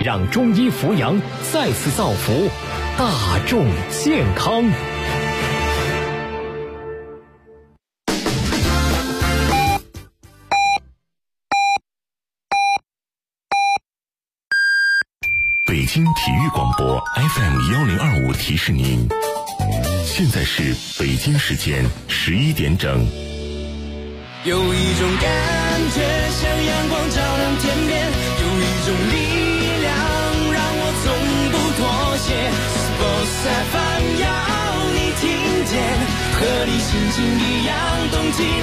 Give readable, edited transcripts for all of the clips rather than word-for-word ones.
让中医扶阳再次造福大众健康。 北京体育广播 FM1025 提示您，现在是北京时间11点整。 有一种感觉像阳光照亮天边，有一种力量让我从不妥协。Sports FM 要你听见，和你心情一样动起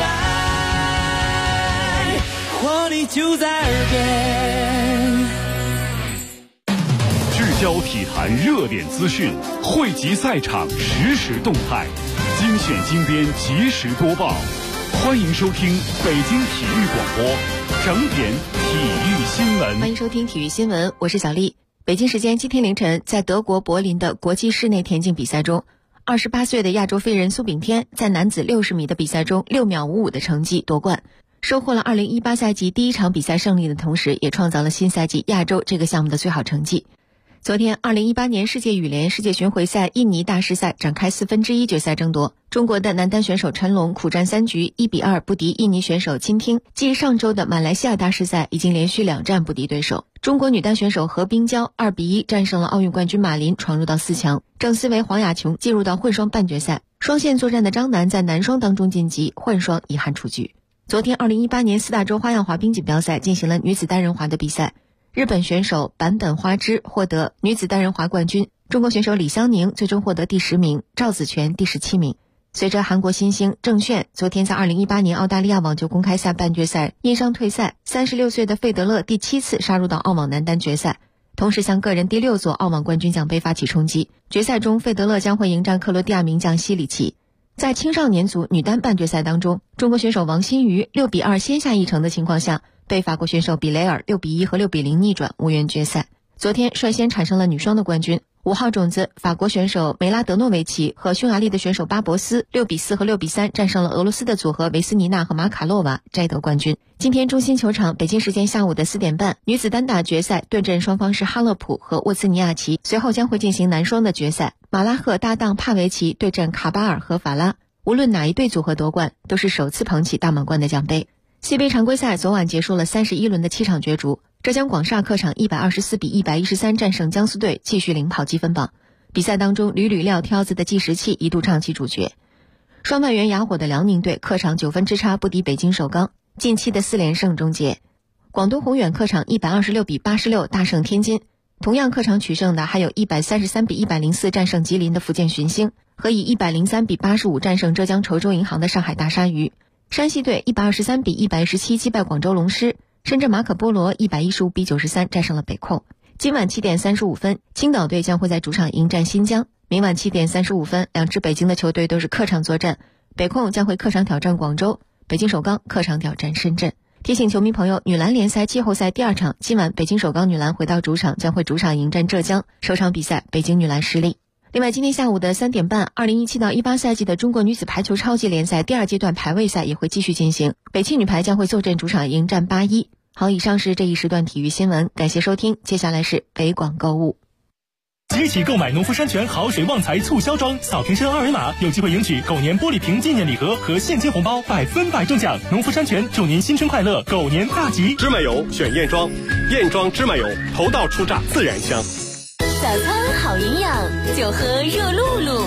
来，活力就在耳边。 聚焦体坛热点资讯，汇集赛场实时动态，精选精编及时播报。欢迎收听北京体育广播整点体育新闻。 欢迎收听体育新闻，我是小丽。北京时间今天凌晨，在德国柏林的国际室内田径比赛中，28岁的亚洲飞人苏炳添在男子60米的比赛中6秒55的成绩夺冠，收获了2018赛季第一场比赛胜利的同时，也创造了新赛季亚洲这个项目的最好成绩。昨天2018年世界羽联世界巡回赛印尼大师赛展开1/4决赛争夺，中国的男单选手陈龙苦战3局1比2不敌印尼选手金汀，继上周的马来西亚大师赛已经连续2战不敌对手。中国女单选手何冰娇2比1战胜了奥运冠军马林，闯入到4强。郑思维黄雅琼进入到混双半决赛，双线作战的张楠在男双当中晋级，混双遗憾出局。昨天2018年4大洲花样滑冰锦标赛进行了女子单人滑的比赛，日本选手坂本花枝获得女子单人滑冠军，中国选手李湘宁最终获得第10名，赵子泉第17名。随着韩国新星郑炫昨天在2018年澳大利亚网球公开赛半决赛因伤退赛，36岁的费德勒第7次杀入到澳网男单决赛，同时向个人第6座澳网冠军奖杯发起冲击。决赛中，费德勒将会迎战克罗地亚名将西里奇。在青少年组女单半决赛当中，中国选手王欣瑜6比2先下一城的情况下，被法国选手比雷尔6比1和6比0逆转，无缘决赛。昨天率先产生了女双的冠军，5号种子法国选手梅拉德诺维奇和匈牙利的选手巴博斯6比4和6比3战胜了俄罗斯的组合维斯尼娜和马卡洛娃，摘得冠军。今天中心球场北京时间下午的4点半，女子单打决赛对阵双方是哈勒普和沃兹尼亚奇，随后将会进行男双的决赛，马拉赫搭档帕维奇对阵卡巴尔和法拉。无论哪一对组合夺冠，都是首次捧起大满贯的奖杯。西杯常规赛昨晚结束了31轮的7场角逐，浙江广厦客场124比113战胜江苏队，继续领跑积分榜。比赛当中屡屡撂挑子的计时器一度唱起主角。双外援哑火的辽宁队客场9分之差不敌北京首钢，近期的4连胜终结。广东宏远客场126比86大胜天津，同样客场取胜的还有133比104战胜吉林的福建寻星，和以103比85战胜浙江稠州银行的上海大鲨鱼。山西队123比117击败广州龙狮，深圳马可波罗115比93战胜了北控。今晚7点35分，青岛队将会在主场迎战新疆。明晚7点35分，两支北京的球队都是客场作战，北控将会客场挑战广州，北京首钢客场挑战深圳。提醒球迷朋友，女篮联赛季后赛第2场，今晚北京首钢女篮回到主场，将会主场迎战浙江，首场比赛北京女篮失利。另外，今天下午的3点半，2017到18赛季的中国女子排球超级联赛第2阶段排位赛也会继续进行，北汽女排将会坐镇主场迎战81。好，以上是这一时段体育新闻，感谢收听，接下来是北广购物。 即起购买农夫山泉好水旺财促销装，扫瓶身2维码，有机会赢取狗年玻璃瓶纪念礼盒和现金红包，100%中奖。农夫山泉祝您新春快乐，狗年大吉。 芝麻油选燕庄，燕庄芝麻油头道出榨，自然香。 早餐好营养，就喝热露露。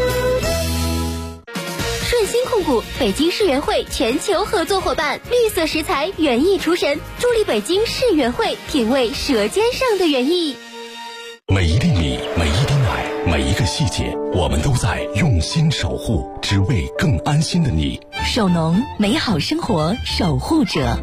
顺鑫控股北京世园会全球合作伙伴，绿色食材园艺厨神，助力北京世园会品味舌尖上的园艺。 每一粒米，每一滴奶，每一个细节，我们都在用心守护，只为更安心的你。 守农，美好生活守护者。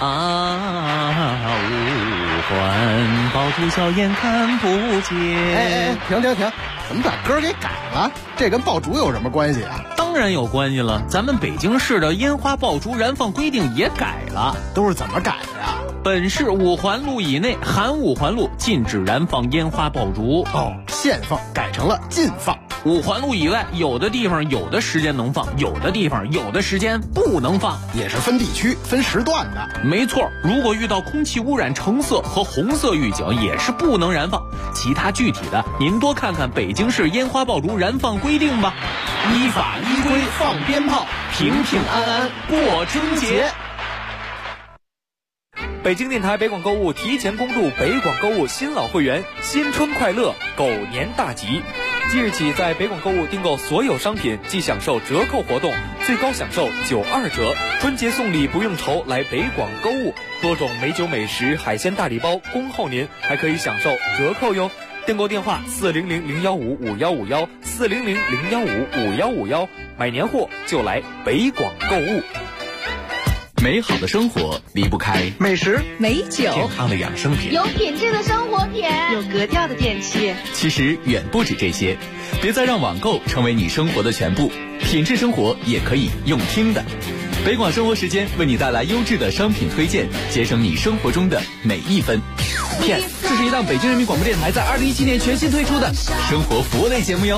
五环爆竹硝烟看不见。 停，怎么把歌给改了？这跟爆竹有什么关系啊？ 当然有关系了，咱们北京市的烟花爆竹燃放规定也改了。 都是怎么改的呀？ 本市5环路以内含5环路禁止燃放烟花爆竹。 限放改成了禁放。 5环路以外，有的地方有的时间能放，有的地方有的时间不能放， 也是分地区分时段的。 没错，如果遇到空气污染橙色和红色预警，也是不能燃放。其他具体的，您多看看北京市烟花爆竹燃放规定吧。依法依规放鞭炮，平平安安过春节。 北京电台北广购物提前公布北广购物新老会员新春快乐狗年大吉。即日起，在北广购物订购所有商品即享受折扣活动，最高享受92折。春节送礼不用愁，来北广购物，多种美酒美食、海鲜大礼包恭候您，还可以享受折扣哟。订购电话400-015-5151，400-015-5151，买年货就来北广购物。 美好的生活离不开美食、 美酒、 健康的养生品、 有品质的生活品、 有格调的电器。 其实远不止这些，别再让网购成为你生活的全部，品质生活也可以用听的。北广生活时间为你带来优质的商品推荐，节省你生活中的每一分。 这是一档北京人民广播电台在2017年全新推出的生活服务类节目哟。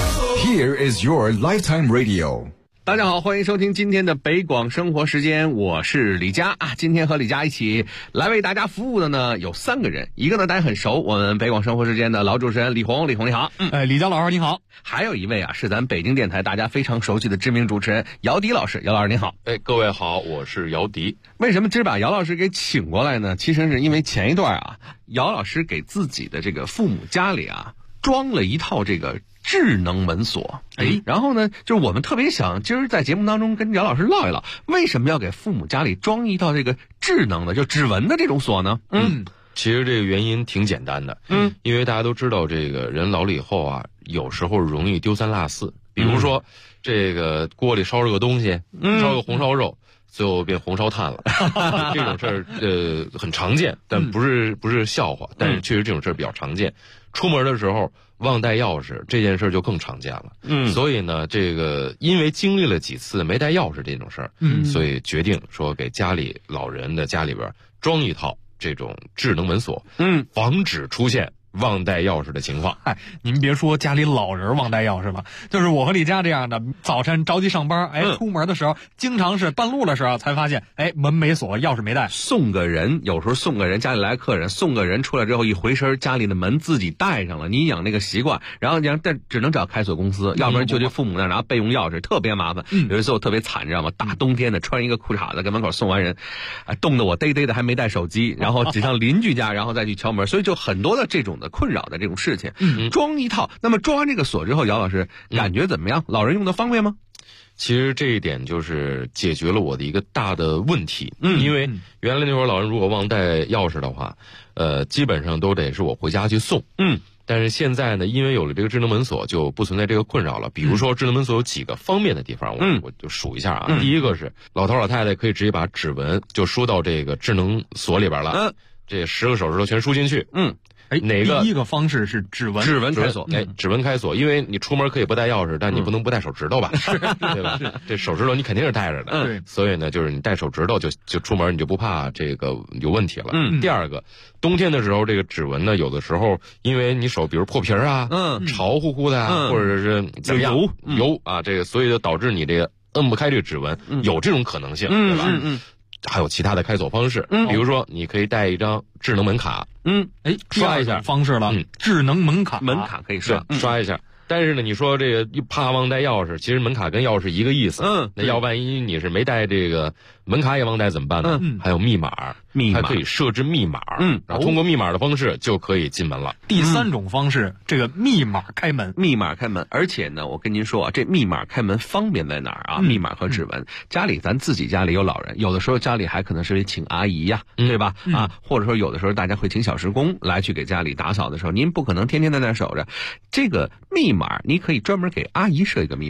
Here is your lifetime radio。 大家好，欢迎收听今天的北广生活时间，我是李佳啊。今天和李佳一起来为大家服务的呢有3个人，一个呢大家很熟，我们北广生活时间的老主持人李红，李红你好。 李佳老师你好。 还有一位啊是咱北京电台大家非常熟悉的知名主持人姚迪老师，姚老师你好。 各位好，我是姚迪。 为什么今儿把姚老师给请过来呢？其实是因为前一段啊，姚老师给自己的这个父母家里啊装了一套这个智能门锁，然后呢，就是我们特别想今儿在节目当中跟姚老师唠一唠，为什么要给父母家里装一套这个智能的，就指纹的这种锁呢？ 其实这个原因挺简单的，因为大家都知道，这个人老了以后啊，有时候容易丢三落四，比如说这个锅里烧着个东西，烧个红烧肉。最后变红烧炭了，这种事儿很常见，但不是笑话，但是确实这种事儿比较常见。出门的时候忘带钥匙这件事儿就更常见了。所以呢，这个因为经历了几次没带钥匙这种事儿，所以决定说给家里老人的家里边装一套这种智能门锁，防止出现忘带钥匙的情况。 您别说家里老人忘带钥匙了，就是我和李佳这样的，早晨着急上班，出门的时候经常是半路的时候才发现，门没锁，钥匙没带。 送个人，有时候送个人，家里来客人，送个人出来之后一回身，家里的门自己带上了，你养那个习惯，然后但只能找开锁公司，要不然就去父母那拿备用钥匙，特别麻烦。有一次我特别惨，知道吗？大冬天的穿一个裤衩子跟门口送完人，冻得我嘚嘚的还没带手机，然后挤上邻居家，然后再去敲门，所以就很多的这种的困扰的这种事情。装一套，那么装完这个锁之后，姚老师感觉怎么样？老人用的方便吗？ 其实这一点就是解决了我的一个大的问题，因为原来那会儿老人如果忘带钥匙的话，基本上都得是我回家去送，但是现在呢，因为有了这个智能门锁，就不存在这个困扰了。比如说，智能门锁有几个方便的地方，我就数一下啊。第一个是老头老太太可以直接把指纹就输到这个智能锁里边了，这10个手指头全输进去，哪个？ 第一个方式是指纹开锁， 指纹开锁，因为你出门可以不带钥匙，但你不能不带手指头吧，对吧？这手指头你肯定是带着的，所以呢，就是你带手指头就出门，你就不怕这个有问题了。第二个，冬天的时候，这个指纹呢，有的时候因为你手比如破皮啊，潮乎乎的啊，或者是怎么样油啊，这个所以就导致你这个摁不开这个指纹，有这种可能性，对吧？还有其他的开锁方式，比如说你可以带一张智能门卡，刷一下方式了，智能门卡可以刷一下。但是呢，你说这个怕忘带钥匙，其实门卡跟钥匙一个意思。那要万一你是没带这个门卡也忘带怎么办呢？还有密码，还可以设置密码，然后通过密码的方式就可以进门了。 第3种方式，这个密码开门， 而且呢，我跟您说啊，这密码开门方便在哪儿啊？密码和指纹，咱自己家里有老人，有的时候家里还可能是请阿姨呀，对吧？或者说有的时候大家会请小时工来去给家里打扫的时候，您不可能天天在那守着，这个密码你可以专门给阿姨设一个密码。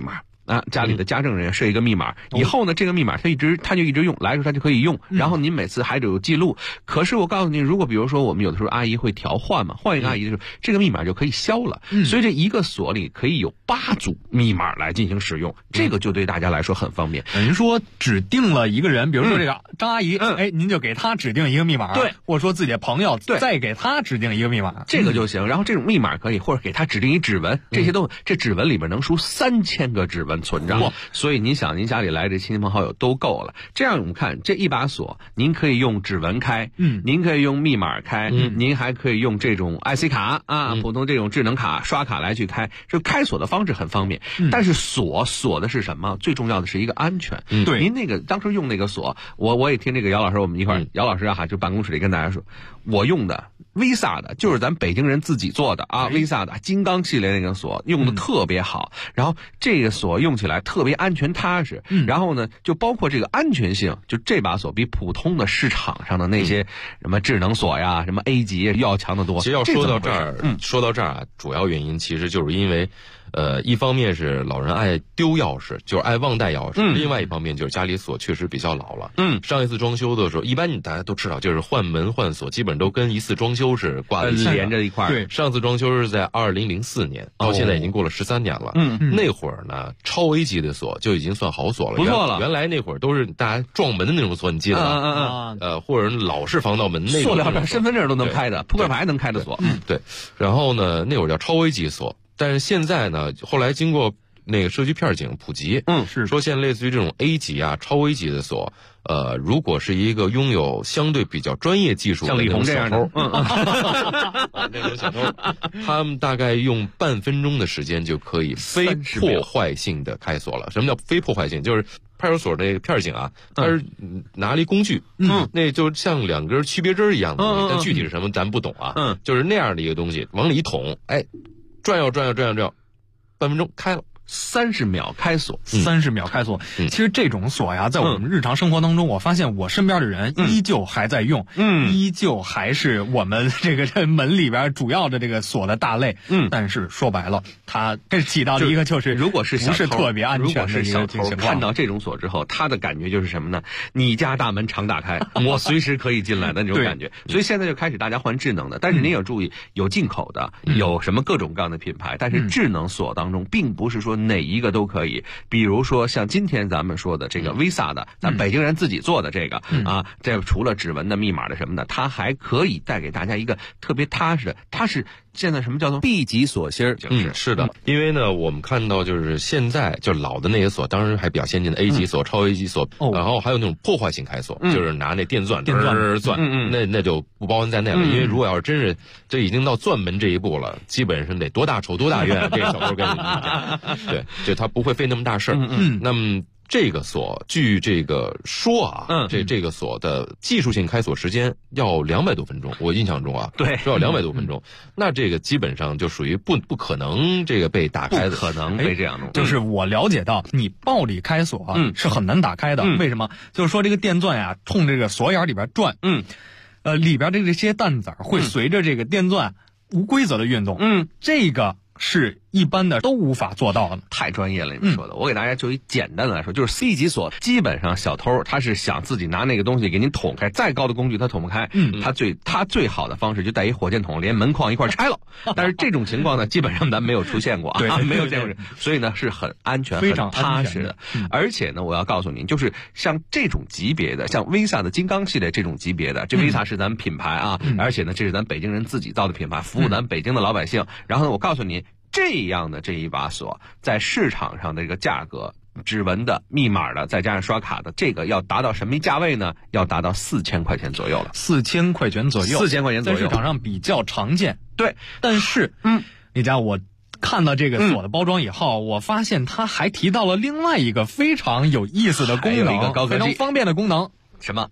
啊，家里的家政人员设一个密码，以后呢，这个密码他就一直用，来的时候他就可以用，然后您每次还得有记录。可是我告诉您，如果比如说我们有的时候阿姨会调换嘛，换一个阿姨的时候，这个密码就可以消了。所以这一个锁里可以有8组密码来进行使用，这个就对大家来说很方便。 等于说指定了一个人，比如说这个张阿姨，哎，您就给她指定一个密码，对，或者说自己的朋友再给她指定一个密码， 这个就行。然后这种密码可以，或者给她指定一指纹，这些都这指纹里边能输3000个指纹存着，所以您想您家里来这亲戚朋好友都够了。这样我们看这一把锁，您可以用指纹开，您可以用密码开，您还可以用这种 IC 卡啊，普通这种智能卡刷卡来去开，就开锁的方式很方便。但是锁的是什么？最重要的是一个安全。 对， 您那个当时用那个锁，我也听这个姚老师，我们一块儿，姚老师啊，就办公室里跟大家说，我用的 Visa 的，就是咱北京人自己做的啊，Visa 的金刚系列那个锁用的特别好，然后这个锁用起来特别安全踏实，然后呢，就包括这个安全性，就这把锁比普通的市场上的那些什么智能锁呀、什么 A 级要强得多。 其实要说到这儿，啊，主要原因其实就是因为。一方面是老人爱丢钥匙，就是爱忘带钥匙，另外一方面就是家里锁确实比较老了。上一次装修的时候，一般大家都知道，就是换门换锁，基本都跟一次装修是挂在连着一块儿。 对，上次装修是在2004年，到现在已经过了13年了。那会儿呢，超 A 级的锁就已经算好锁了， 不错了。 原来那会儿都是大家撞门的那种锁，你记得吗？或者老式防盗门那种， 塑料袋、身份证都能开的，扑克牌能开的锁。 对。然后呢，那会儿叫超 A 级锁。但是现在呢，后来经过那个社区片警普及， 是说现在类似于这种 A 级啊、超 A 级的锁，如果是一个拥有相对比较专业技术的那种小偷，那种小偷，他们大概用半分钟的时间就可以非破坏性的开锁了。什么叫非破坏性？就是派出所那个片警啊，他是拿了一工具，那就像2根区别针一样的东西，但具体是什么咱不懂啊，就是那样的一个东西，往里一捅，哎。转悠，半分钟开了 ，30秒开锁 ，30秒开锁。其实这种锁呀，在我们日常生活当中，我发现我身边的人依旧还在用，依旧还是我们这个门里边主要的这个锁的大类。但是说白了，它起到的一个就是， 如果是不是特别安全的一个情况。 看到这种锁之后，他的感觉就是什么呢？你家大门常打开，我随时可以进来的那种感觉。所以现在就开始大家换智能的，但是您要注意，有进口的，有什么各种各样的品牌，但是智能锁当中，并不是说哪一个都可以。比如说像今天咱们说的这个 Visa 的，咱北京人自己做的这个啊，这除了指纹的、密码的什么的，它还可以带给大家一个特别踏实的，它是现在什么叫做 B 级锁芯儿？ 是的，因为呢，我们看到就是现在就老的那些锁，当然还比较先进的 A 级锁、超 A 级锁，然后还有那种破坏性开锁，就是拿那电钻钻，那就不包含在内了。因为如果要是真是这已经到钻门这一步了，基本上得多大仇多大怨，这个小偷跟你讲，对，就他不会费那么大事儿。那么。这个锁，据这个说啊，这个锁的技术性开锁时间要200多分钟，我印象中啊， 对， 说要200多分钟，那这个基本上就属于不可能这个被打开的， 不可能被这样弄。 就是我了解到，你暴力开锁是很难打开的，为什么？就是说这个电钻呀，冲这个锁眼里边转，里边的这些弹子会随着这个电钻无规则的运动，这个是一般的都无法做到的。 太专业了，你们说的。我给大家就一简单的来说，就是 C 级锁，基本上小偷他是想自己拿那个东西给您捅开，再高的工具他捅不开，他最好的方式就带一火箭筒，连门框一块拆了。但是这种情况呢，基本上咱没有出现过啊，没有见过，所以呢是很安全、 非常很踏实的。而且呢，我要告诉您，就是像这种级别的，像 Visa 的金刚系列这种级别的，这 Visa 是咱们品牌啊，而且呢，这是咱北京人自己造的品牌，服务咱北京的老百姓。然后呢，我告诉您。这样的这一把锁在市场上的这个价格，指纹的、密码的，再加上刷卡的，这个要达到什么价位呢？要达到4000块钱左右了。 4000块钱左右 ，4000块钱左右， 在市场上比较常见。 对， 但是，你家我看到这个锁的包装以后，我发现它还提到了另外一个非常有意思的功能， 有一个高科技、 非常方便的功能。 什么？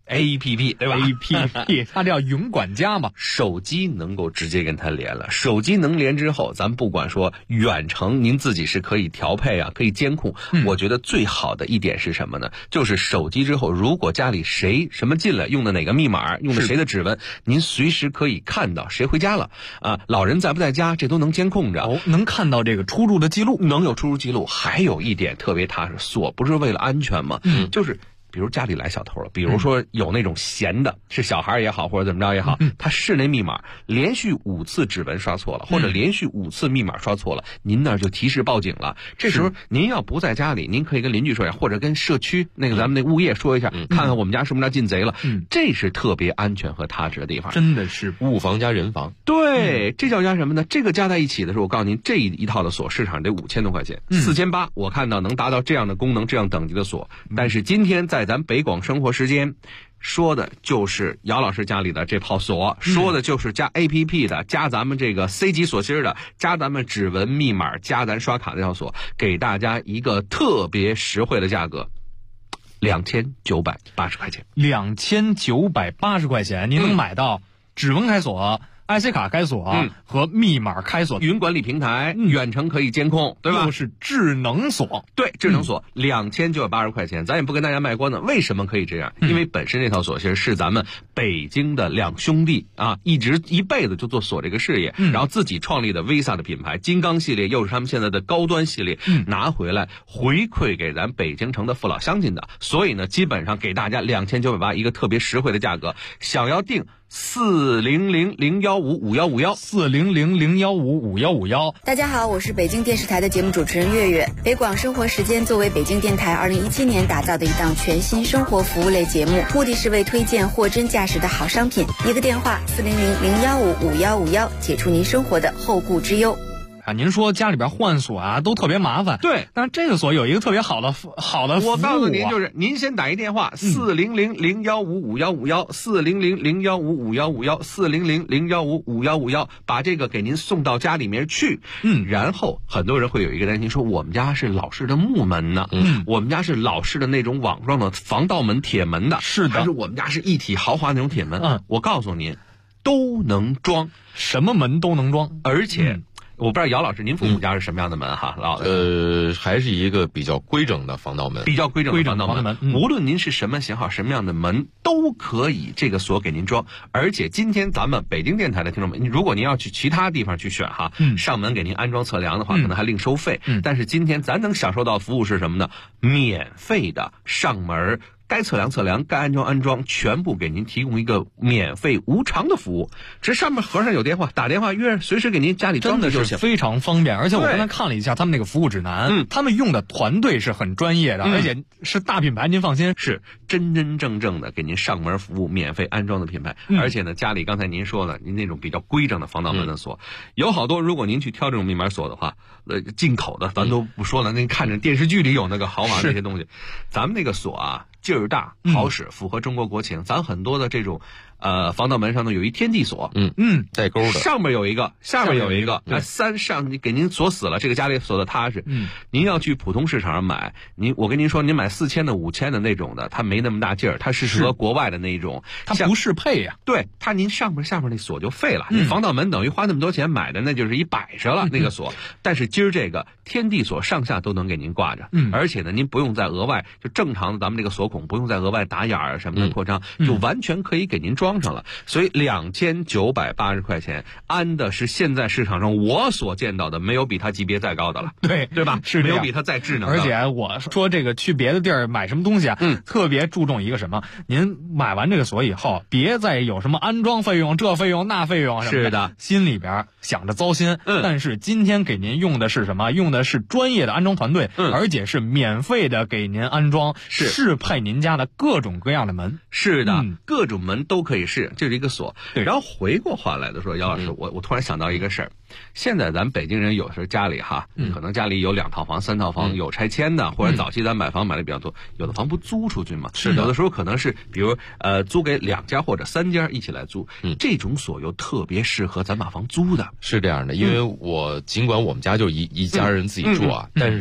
APP 对吧 ？APP 它叫云管家嘛， 手机能够直接跟它连了。手机能连之后，咱不管说远程，您自己是可以调配啊，可以监控。我觉得最好的一点是什么呢？就是手机之后，如果家里谁什么进来，用的哪个密码，用的谁的指纹，您随时可以看到谁回家了啊，老人在不在家，这都能监控着。 哦，能看到这个出入的记录， 能有出入记录。还有一点特别踏实，锁不是为了安全吗？就是比如家里来小偷了，比如说有那种闲的，是小孩也好，或者怎么着也好，他试那密码，连续5次指纹刷错了，或者连续5次密码刷错了，您那儿就提示报警了。这时候您要不在家里，您可以跟邻居说一下，或者跟社区那个咱们那物业说一下，看看我们家是不是那进贼了。这是特别安全和踏实的地方， 真的是物防加人防。 对，这叫加什么呢？这个加在一起的时候，我告诉您，这一套的锁市场得5000多块钱，4800我看到能达到这样的功能、这样等级的锁。但是今天在咱北广生活时间说的就是姚老师家里的这套锁，说的就是加 APP 的，加咱们这个 C 级锁芯的，加咱们指纹密码，加咱刷卡这套锁，给大家一个特别实惠的价格，2980块钱。 2980块钱，您能买到指纹开锁、IC 卡开锁和密码开锁， 云管理平台，远程可以监控，对吧？ 又是智能锁， 对，智能锁，2980块钱，咱也不跟大家卖关子。为什么可以这样？因为本身这套锁芯是咱们北京的两兄弟啊，一辈子就做锁这个事业，然后自己创立的 Visa 的品牌，金刚系列又是他们现在的高端系列，拿回来回馈给咱北京城的父老乡亲的。所以呢，基本上给大家2980一个特别实惠的价格，想要定400-015-5151，400-015-5151。 大家好，我是北京电视台的节目主持人月月。北广生活时间作为北京电台2017年打造的一档全新生活服务类节目，目的是为推荐货真价实的好商品。一个电话400-015-5151，解除您生活的后顾之忧。 您说家里边换锁啊都特别麻烦， 对， 但是这个锁有一个特别好的服务我告诉您，就是您先打一电话400-015-5151，400-015-5151，400-015-5151，把这个给您送到家里面去。然后很多人会有一个担心，说我们家是老式的木门呢，我们家是老式的那种网状的防盗门、铁门的， 是的， 还是我们家是一体豪华那种铁门？我告诉您，都能装， 什么门都能装， 而且。我不知道姚老师您父母家是什么样的门哈？ 还是一个比较规整的防盗门， 比较规整的防盗门。无论您是什么型号、什么样的门，都可以这个锁给您装。而且今天咱们北京电台的听众们，如果您要去其他地方去选哈，上门给您安装测量的话，可能还另收费。但是今天咱能享受到服务是什么呢？免费的上门。该测量测量，该安装安装，全部给您提供一个免费无偿的服务。这上面盒上有电话，打电话约，随时给您家里装的就行， 非常方便。而且我刚才看了一下他们那个服务指南，他们用的团队是很专业的，而且是大品牌，您放心， 是真真正正的给您上门服务、免费安装的品牌。而且呢，家里刚才您说了，您那种比较规整的防盗门的锁，有好多。如果您去挑这种密码锁的话，进口的咱都不说了，那看着电视剧里有那个豪华那些东西，咱们那个锁啊。劲儿大，好使，符合中国国情。咱很多的这种防盗门上呢有一天地锁， 带钩的， 上面有一个，下面有一个，上给您锁死了，这个家里锁的踏实。您要去普通市场上买，我跟您说，您买4000的、5000的那种的，它没那么大劲儿，它是适合国外的那一种， 它不适配呀。 对，它您上面下面那锁就废了。防盗门等于花那么多钱买的，那就是一摆设了那个锁。但是今儿这个天地锁上下都能给您挂着，而且呢，您不用再额外就正常的咱们这个锁孔不用再额外打眼儿什么的扩张，就完全可以给您装上了。所以2980块钱安的是现在市场上我所见到的没有比它级别再高的了，对吧？ 是没有比它再智能的。 而且我说这个去别的地儿买什么东西啊，特别注重一个什么？您买完这个锁以后，别再有什么安装费用、这费用那费用什么的， 是的， 心里边想着糟心。但是今天给您用的是什么？用的是专业的安装团队，而且是免费的给您安装，适配您家的各种各样的门。 是的，各种门都可以试，这是一个锁。然后回过话来的说，姚老师，我突然想到一个事儿，现在咱北京人有时候家里哈，可能家里有2套房、3套房，有拆迁的，或者早期咱买房买的比较多，有的房不租出去嘛， 是的， 有的时候可能是比如租给2家或者3家一起来租，这种锁又特别适合咱把房租的。 是这样的，因为尽管我们家就一家人自己住啊，但是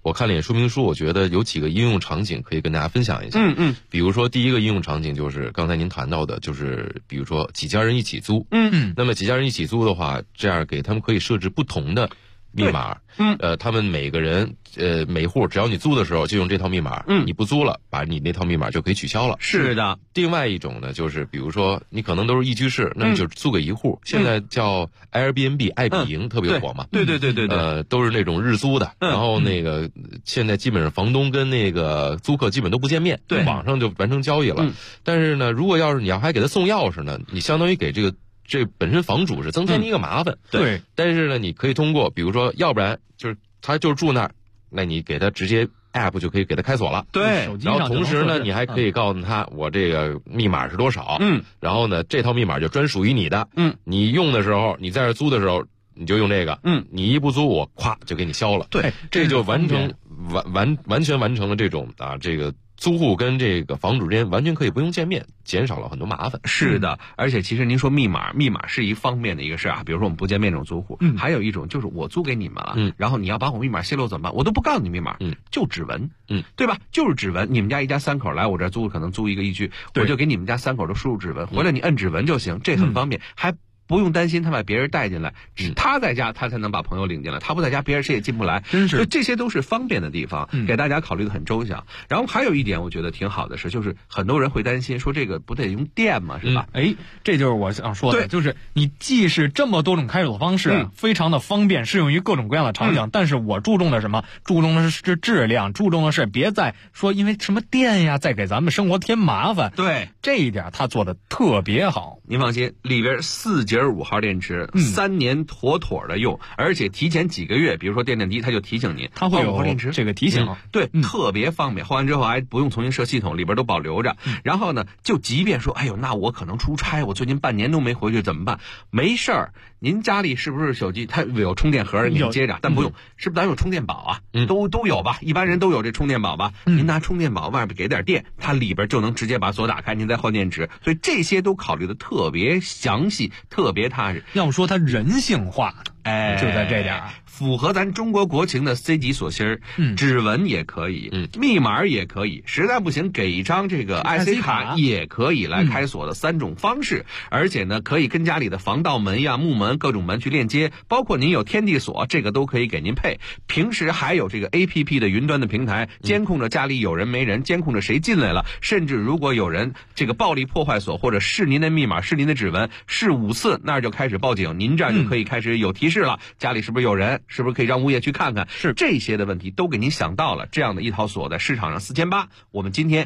我看了眼说明书，我觉得有几个应用场景可以跟大家分享一下。比如说第一个应用场景就是刚才您谈到的，就是比如说几家人一起租。那么几家人一起租的话，这样给他们可以设置不同的密码。他们每个人每户只要你租的时候就用这套密码，你不租了，把你那套密码就可以取消了。 是的。 另外一种呢，就是比如说你可能都是一居室，那么就租给一户。现在叫 Airbnb 爱彼迎特别火嘛。 对。 都是那种日租的，然后那个现在基本上房东跟那个租客基本都不见面， 对， 网上就完成交易了。但是呢，如果要是你要还给他送钥匙呢，你相当于给这本身房主是增添一个麻烦。 对。 但是呢，你可以通过比如说，要不然就是他就住那儿，那你给他直接 app 就可以给他开锁了。 对。 然后同时呢，你还可以告诉他我这个密码是多少。然后呢，这套密码就专属于你的。你用的时候，你在这租的时候，你就用这个。你一不租，我咵就给你消了。 对。 这就完全完成了这种这个租户跟这个房主之间完全可以不用见面，减少了很多麻烦。 是的。而且其实您说密码是一方面的一个事啊，比如说我们不见面这种租户，还有一种就是我租给你们了，然后你要把我密码泄露怎么办？我都不告诉你密码，就指纹，对吧？就是指纹。你们家一家三口来我这儿租，可能租一个一居，我就给你们家三口都输入指纹，回来你摁指纹就行，这很方便，还不用担心他把别人带进来，他在家他才能把朋友领进来，他不在家别人谁也进不来。 真是， 这些都是方便的地方，给大家考虑的很周详。然后还有一点我觉得挺好的是，就是很多人会担心说这个不得用电吗？是吧？ 这就是我想说的，就是你既是这么多种开锁方式，非常的方便，适用于各种各样的场景，但是我注重的什么？注重的是质量，注重的是别再说因为什么电呀，再给咱们生活添麻烦。 对， 这一点他做的特别好。 您放心，里边4节5号电池，3年妥妥的用，而且提前几个月，比如说电低，它就提醒您， 它会有电池这个提醒。 对，特别方便。换完之后还不用重新设系统，里边都保留着。然后呢，就即便说，哎呦，那我可能出差，我最近半年都没回去，怎么办？没事儿，您家里是不是手机它有充电盒您接着？但不用，是不是咱有充电宝啊？都有吧？一般人都有这充电宝吧？您拿充电宝外边给点电，它里边就能直接把锁打开，您再换电池。所以这些都考虑的特别详细，特别踏实。 要说它人性化，就在这点， 符合咱中国国情的 C 级锁芯，指纹也可以，密码也可以，实在不行给一张这个 IC 卡也可以来开锁的3种方式。而且呢，可以跟家里的防盗门呀、木门各种门去链接，包括您有天地锁，这个都可以给您配。平时还有这个 APP 的云端的平台，监控着家里有人没人，监控着谁进来了，甚至如果有人这个暴力破坏锁，或者是您的密码、是您的指纹，试5次，那就开始报警，您这儿就可以开始有提示了，家里是不是有人，是不是可以让物业去看看？ 是这些的问题都给您想到了。这样的一套锁在市场上4800，我们今天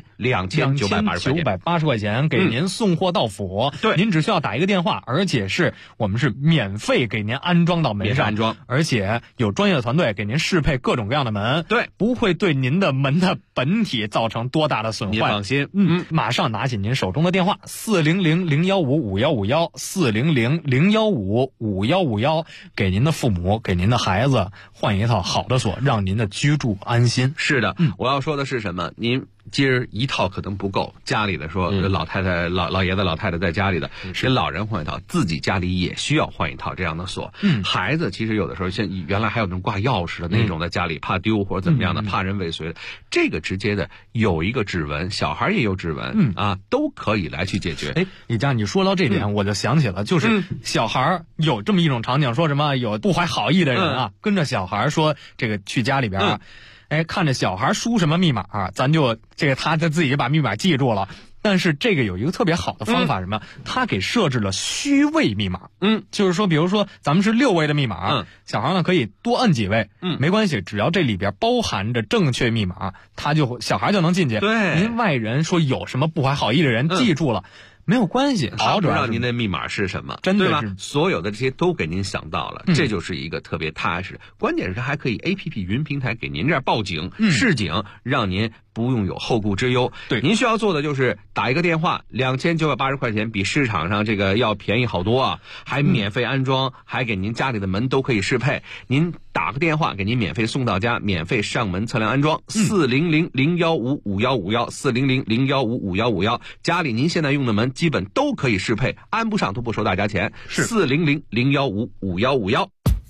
2980 块钱给您送货到府。 对， 您只需要打一个电话，而且我们是免费给您安装到门上， 安装， 而且有专业的团队给您适配各种各样的门。 对， 不会对您的门的本体造成多大的损坏。 您放心。 马上拿起您手中的电话400-015-5151，400-015-5151，给您的父母，给您的孩子换一套好的锁，让您的居住安心。 是的，我要说的是什么？您今儿一套可能不够，家里的说老太太、老爷子、老太太在家里的，给老人换一套，自己家里也需要换一套这样的锁。孩子其实有的时候像原来还有那种挂钥匙的那种，在家里怕丢或者怎么样的，怕人尾随的，这个直接的有一个指纹，小孩也有指纹，都可以来去解决。 李佳，你说到这点，我就想起了，就是小孩有这么一种场景，说什么有不怀好意的人跟着小孩说这个去家里边。看着小孩输什么密码，咱就他自己把密码记住了。但是这个有一个特别好的方法，什么？他给设置了虚位密码。就是说，比如说咱们是6位的密码，小孩呢可以多摁几位，没关系，只要这里边包含着正确密码，小孩就能进去。 对， 您外人说有什么不怀好意的人记住了。没有关系， 好知道您的密码是什么， 真的对吧？所有的这些都给您想到了，这就是一个特别踏实。关键是还可以 APP 云平台给您这儿报警、示警，让您不用有后顾之忧。 对， 您需要做的就是打一个电话，2980块钱，比市场上这个要便宜好多啊，还免费安装，还给您家里的门都可以适配。您打个电话，给您免费送到家，免费上门测量安装。400-015-5151，400-015-5151，家里您现在用的门基本都可以适配，安不上都不收大家钱。 是 400-015-5151。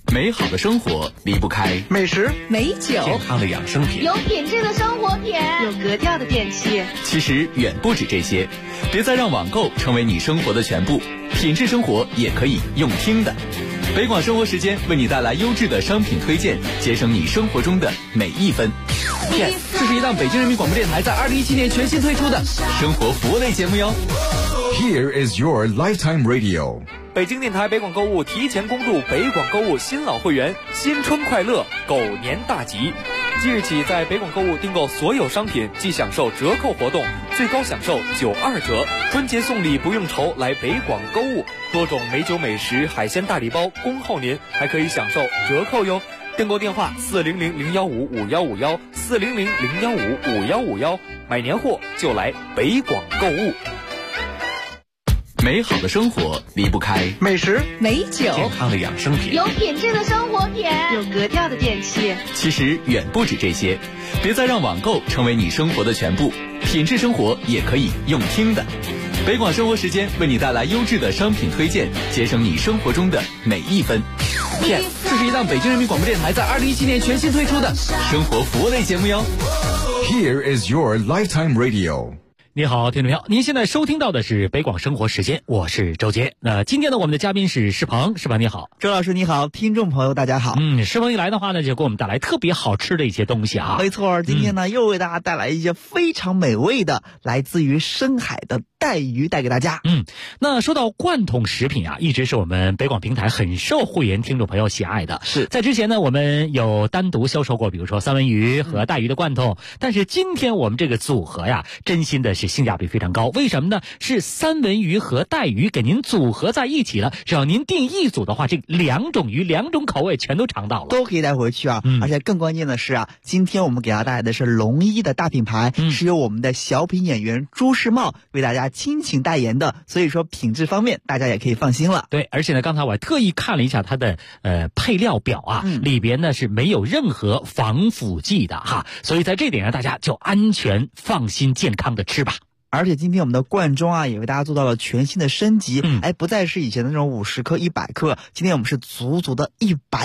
美好的生活离不开美食、 美酒、 健康的养生品、 有品质的生活品、 有格调的电器。 其实远不止这些，别再让网购成为你生活的全部，品质生活也可以用听的。北广生活时间为你带来优质的商品推荐，节省你生活中的每一分。 Yes， 这是一档北京人民广播电台在2017年全新推出的生活服务类节目哟。 Here is your lifetime radio。 北京电台北广购物提前恭祝北广购物新老会员新春快乐，狗年大吉！即日起，在北广购物订购所有商品即享受折扣活动，最高享受92折。春节送礼不用愁，来北广购物，多种美酒美食、海鲜大礼包恭候您，还可以享受折扣哟。订购电话400-015-5151，400-015-5151，买年货就来北广购物。 美好的生活离不开美食、 美酒、 健康的养生品、 有品质的生活品、 有格调的电器。 其实远不止这些，别再让网购成为你生活的全部，品质生活也可以用听的。北广生活时间为你带来优质的商品推荐，节省你生活中的每一分。 Yes， 这是一档北京人民广播电台在2017年全新推出的生活服务类节目哟。 Here is your lifetime radio。 你好，听众朋友，您现在收听到的是北广生活时间，我是周杰。那今天呢，我们的嘉宾是施鹏，施鹏你好。 周老师你好，听众朋友大家好。 施鹏一来的话呢，就给我们带来特别好吃的一些东西啊。 没错，今天呢，又为大家带来一些非常美味的，来自于深海的带鱼带给大家。 那说到罐头食品啊，一直是我们北广平台很受会员听众朋友喜爱的。 是在之前呢，我们有单独销售过，比如说三文鱼和带鱼的罐头，但是今天我们这个组合呀，真心的是性价比非常高。为什么呢？是三文鱼和带鱼给您组合在一起了，只要您订一组的话，这两种鱼、两种口味全都尝到了， 都可以带回去啊。而且更关键的是啊，今天我们给大家带来的是龙一的大品牌，是由我们的小品演员朱时茂为大家倾情代言的，所以说品质方面大家也可以放心了。 对，而且呢，刚才我还特意看了一下它的配料表啊，里边呢是没有任何防腐剂的哈，所以在这点上大家就安全、放心、健康的吃吧。 而且今天我们的罐装啊，也为大家做到了全新的升级，不再是以前的那种50克、100克，今天我们是足足的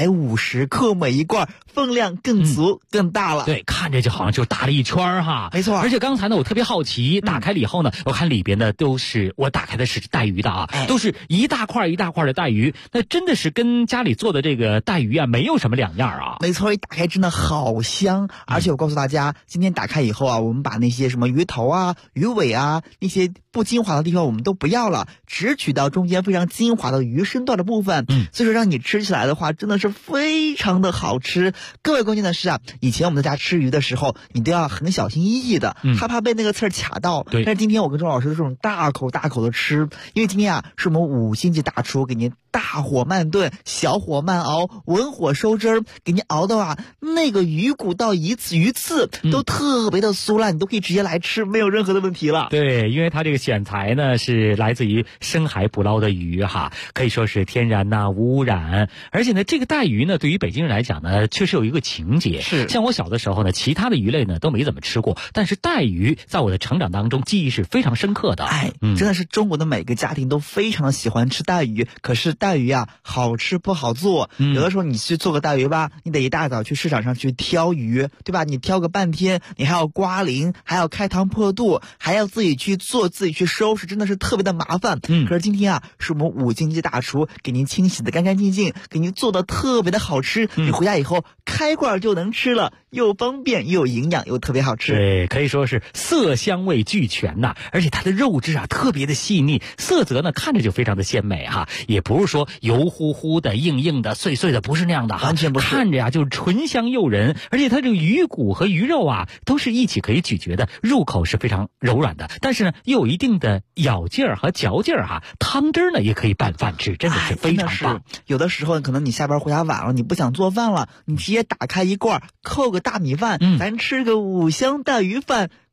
150克，每一罐分量更足、更大了。 对，看着就好像就大了一圈哈。 没错。 而且刚才呢，我特别好奇，打开了以后呢，我看里边呢都是我打开的是带鱼的啊，都是一大块一大块的带鱼，那真的是跟家里做的这个带鱼啊没有什么两样啊。 没错，一打开真的好香，而且我告诉大家，今天打开以后啊，我们把那些什么鱼头啊、鱼尾啊，那些不精华的地方我们都不要了，只取到中间非常精华的鱼身段的部分。所以说让你吃起来的话真的是非常的好吃。各位关键的是啊，以前我们在家吃鱼的时候你都要很小心翼翼的，害怕被那个刺儿卡到。 对。 但是今天我跟周老师都是这种大口大口的吃，因为今天啊是我们5星级大厨给您大火慢炖、小火慢熬、文火收汁儿，给您熬的啊那个鱼骨到鱼刺都特别的酥烂，你都可以直接来吃，没有任何的问题了。 对，因为它这个选材呢是来自于深海捕捞的鱼哈，可以说是天然呐、无污染。而且呢，这个带鱼呢，对于北京人来讲呢，确实有一个情节。 是。 像我小的时候呢，其他的鱼类呢都没怎么吃过，但是带鱼在我的成长当中记忆是非常深刻的。 真的是中国的每个家庭都非常的喜欢吃带鱼。可是带鱼啊，好吃不好做。有的时候你去做个带鱼吧，你得一大早去市场上去挑鱼，对吧？你挑个半天，你还要刮鳞，还要开膛破肚，还要自己去做、自己去收拾，真的是特别的麻烦。可是今天啊，是我们5星级大厨给您清洗的干干净净，给您做的特别的好吃。你回家以后开罐就能吃了，又方便又有营养又特别好吃。 对，可以说是色香味俱全呐。而且它的肉质啊特别的细腻，色泽呢看着就非常的鲜美哈，也不是说油乎乎的、硬硬的、碎碎的，不是那样的哈， 完全不是。 看着呀就是醇香诱人，而且它这个鱼骨和鱼肉啊都是一起可以咀嚼的，入口是非常柔软的，但是呢又有一定的咬劲儿和嚼劲儿哈。汤汁呢也可以拌饭吃，真的是非常棒。 有的时候可能你下班回家晚了，你不想做饭了，你直接打开一罐，扣个大米饭，咱吃个5香带鱼饭。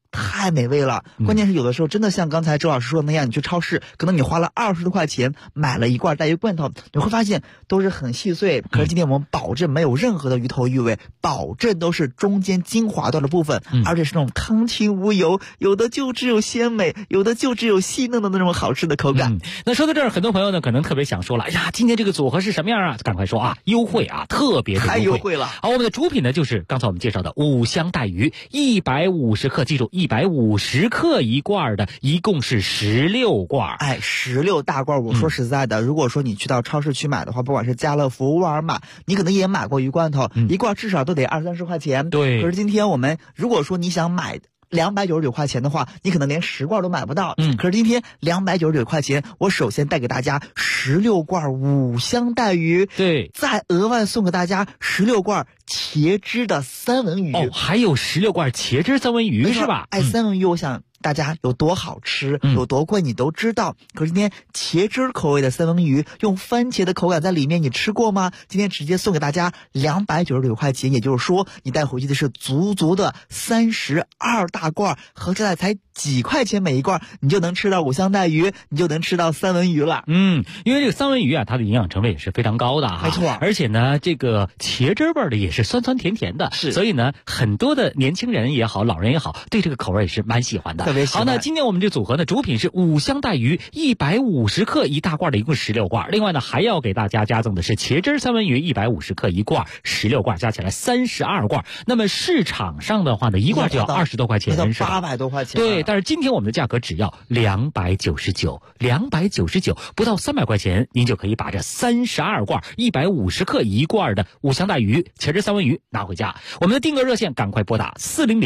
太美味了。关键是有的时候真的像刚才周老师说的那样，你去超市，可能你花了20多块钱买了一罐带鱼罐头，你会发现都是很细碎。可是今天我们保证没有任何的鱼头鱼尾，保证都是中间精华段的部分，而且是那种康清无油，有的就只有鲜美，有的就只有细嫩的那种好吃的口感。 那说到这儿，很多朋友呢可能特别想说了，哎呀，今天这个组合是什么样啊？赶快说啊，优惠啊，特别的太优惠了。 好，我们的主品呢就是刚才我们介绍的五香带鱼，150克，记住150克一罐的，一共是16罐。 哎，16大罐。我说实在的，如果说你去到超市去买的话，不管是家乐福、沃尔玛，你可能也买过鱼罐头，一罐至少都得20-30块钱。 对。 可是今天我们如果说你想买299块钱的话，你可能连10罐都买不到。可是今天299块钱，我首先带给大家16罐五香带鱼， 对， 再额外送给大家16罐茄汁的三文鱼。 哦，还有16罐茄汁三文鱼是吧？ 哎，三文鱼我想大家有多好吃，有多贵你都知道。可是今天茄汁口味的三文鱼，用番茄的口感在里面，你吃过吗？今天直接送给大家299块钱，也就是说你带回去的是足足的32大罐，合起来才几块钱每一罐，你就能吃到五香带鱼，你就能吃到三文鱼了。 因为这个三文鱼啊，它的营养成分也是非常高的哈。 没错。 而且呢，这个茄汁味的也是酸酸甜甜的， 是。 所以呢，很多的年轻人也好，老人也好，对这个口味也是蛮喜欢的。 特别喜欢。 好，那今天我们这组合呢，主品是五香带鱼150克一大罐的，一共16罐。另外呢，还要给大家加赠的是茄汁三文鱼150克一罐，16罐加起来32罐。那么市场上的话呢，一罐就要20多块钱，是吧 ？800多块钱。 对，但是今天我们的价格只要299，不到300块钱，您就可以把这32罐150克一罐的五香带鱼、茄汁三文鱼拿回家。我们的订购热线赶快拨打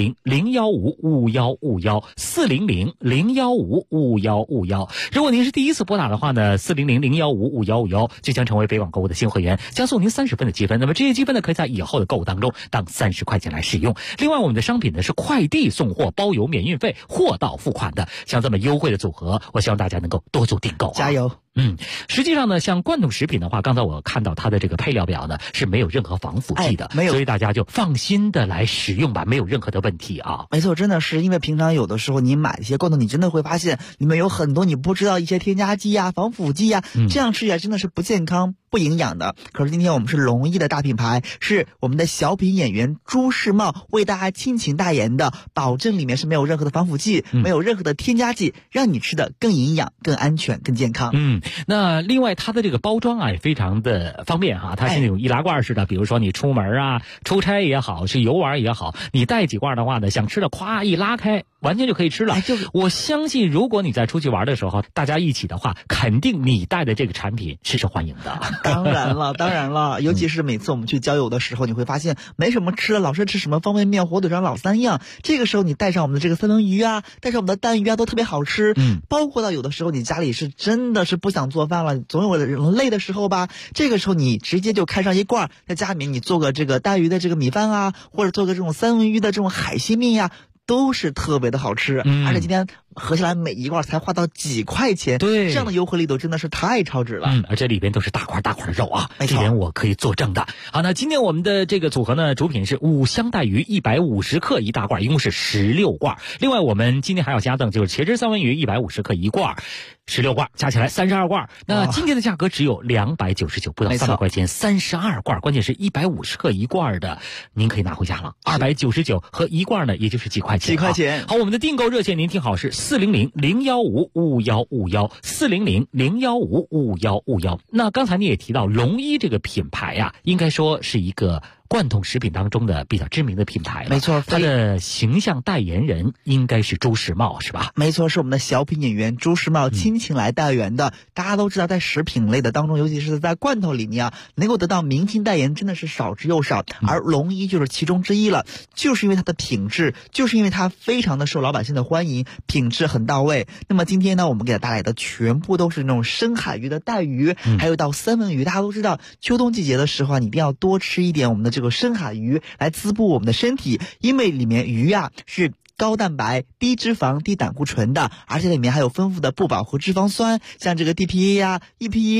400-015-5151，400-015-5151。如果您是第一次拨打的话呢，400-015-5151就将成为北广购物的新会员，将送您30分的积分。那么这些积分呢，可以在以后的购物当中当30块钱来使用。另外，我们的商品呢是快递送货，包邮免运费，货到付款的。像这么优惠的组合，我希望大家能够多做订购啊！ 加油！ 实际上呢，像罐头食品的话，刚才我看到它的这个配料表呢是没有任何防腐剂的， 没有， 所以大家就放心的来使用吧，没有任何的问题啊。 没错，真的是因为平常有的时候你买一些罐头，你真的会发现里面有很多你不知道一些添加剂啊、防腐剂啊，这样吃起来真的是不健康、不营养的。可是今天我们是龙一的大品牌，是我们的小品演员朱时茂为大家倾情代言的，保证里面是没有任何的防腐剂，没有任何的添加剂，让你吃的更营养、更安全、更健康。 那另外它的这个包装啊也非常的方便哈，它是那种易拉罐式的，比如说你出门啊、出差也好，是游玩也好，你带几罐的话呢，想吃的咵一拉开，完全就可以吃了。我相信如果你在出去玩的时候，大家一起的话，肯定你带的这个产品是受欢迎的。 当然了，尤其是每次我们去郊游的时候，你会发现没什么吃的，老是吃什么方便面、火腿肠、老三样。这个时候你带上我们的这个三文鱼啊，带上我们的蛋鱼啊，都特别好吃。包括到有的时候你家里是真的是不想做饭了，总有人累的时候吧，这个时候你直接就开上一罐，在家里面你做个这个带鱼的这个米饭啊，或者做个这种三文鱼的这种海鲜面呀，都是特别的好吃。而且今天合起来每一罐才花到几块钱， 对， 这样的优惠力度真的是太超值了。 而且里边都是大块大块的肉啊，这点我可以作证的。好，那今天我们的这个组合呢，主品是五香带鱼150克一大罐，一共是16罐。另外我们今天还要加赠就是茄汁三文鱼150克一罐，16罐加起来32罐。那今天的价格只有299，不到300块钱，32罐，关键是150克一罐的，您可以拿回家了。299和一罐呢，也就是几块钱。好，我们的订购热线您听好是400-015-5151，400-015-5151。那刚才你也提到龙一这个品牌呀，应该说是一个罐头食品当中的比较知名的品牌了。 没错， 它的形象代言人应该是朱时茂，是吧？ 没错，是我们的小品演员朱时茂倾情来代言的。大家都知道，在食品类的当中，尤其是在罐头里面啊，能够得到明星代言真的是少之又少，而龙一就是其中之一了。就是因为它的品质，就是因为它非常的受老百姓的欢迎，品质很到位。那么今天呢，我们给它带来的全部都是那种深海鱼的带鱼，还有到三文鱼。大家都知道，秋冬季节的时候啊，你一定要多吃一点我们的这个深海鱼来滋补我们的身体，因为里面鱼啊是高蛋白、低脂肪、低胆固醇的，而且里面还有丰富的不饱和脂肪酸，像这个 DPA 啊、EPA 啊，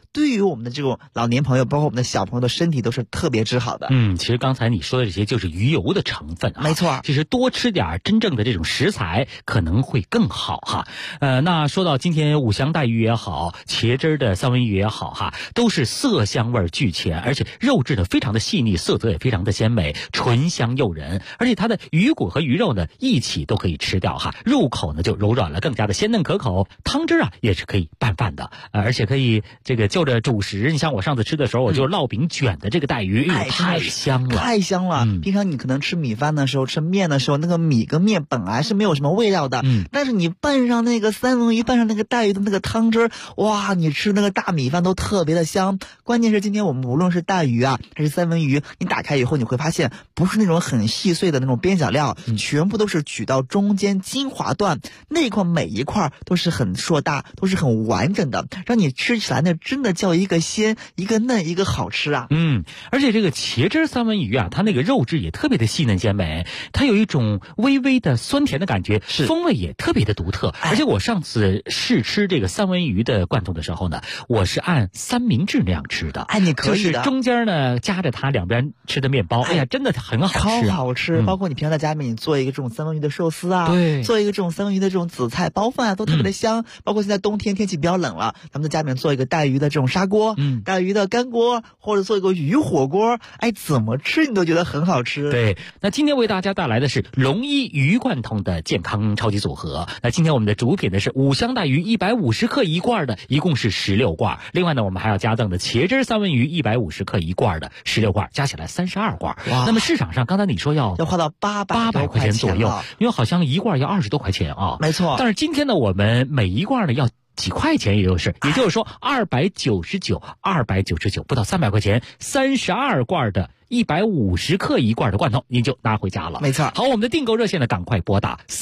对于我们的这种老年朋友，包括我们的小朋友的身体都是特别之好的。 其实刚才你说的这些就是鱼油的成分啊， 没错。 其实多吃点真正的这种食材可能会更好哈。那说到今天五香带鱼也好，茄汁的三文鱼也好哈，都是色香味俱全，而且肉质呢非常的细腻，色泽也非常的鲜美，醇香诱人，而且它的鱼骨和鱼肉呢一起都可以吃掉哈，入口呢就柔软了，更加的鲜嫩可口。汤汁啊也是可以拌饭的，而且可以这个就着主食。你像我上次吃的时候，我就烙饼卷的这个带鱼，太香了， 太香了。平常你可能吃米饭的时候，吃面的时候，那个米跟面本来是没有什么味道的，但是你拌上那个三文鱼，拌上那个带鱼的那个汤汁，哇，你吃那个大米饭都特别的香。关键是今天我们无论是带鱼啊还是三文鱼，你打开以后你会发现不是那种很细碎的那种边角料，全部都是取到中间精华段，那一块每一块都是很硕大，都是很完整的，让你吃起来那真的叫一个鲜，一个嫩，一个好吃啊。 而且这个茄汁三文鱼啊，它那个肉质也特别的细嫩鲜美，它有一种微微的酸甜的感觉，风味也特别的独特。而且我上次试吃这个三文鱼的罐头的时候呢，我是按三明治那样吃的。 你可以的， 就是中间呢夹着它两边吃的面包，哎呀，真的很好吃， 超好吃。包括你平常在家里面，你做一个这种三文鱼的寿司啊， 对， 做一个这种三文鱼的这种紫菜包饭啊，都特别的香。包括现在冬天天气比较冷了，咱们在家里面做一个带鱼的这种砂锅，带鱼的干锅，或者做一个鱼火锅，怎么吃你都觉得很好吃。 对，那今天为大家带来的是龙一鱼贯通的健康超级组合。那今天我们的主品呢是五香带鱼150克一罐的，一共是16罐。另外呢，我们还要加赠的茄汁三文鱼150克一罐的16罐，加起来32罐。那么市场上刚才你说要花到800 块钱左右，因为好像一罐要20多块钱啊。 没错。 但是今天呢，我们每一罐呢要几块钱，也就是说299，不到300块钱，32罐的150克一罐的罐头，您就拿回家了。 没错。 好，我们的订购热线呢，赶快拨打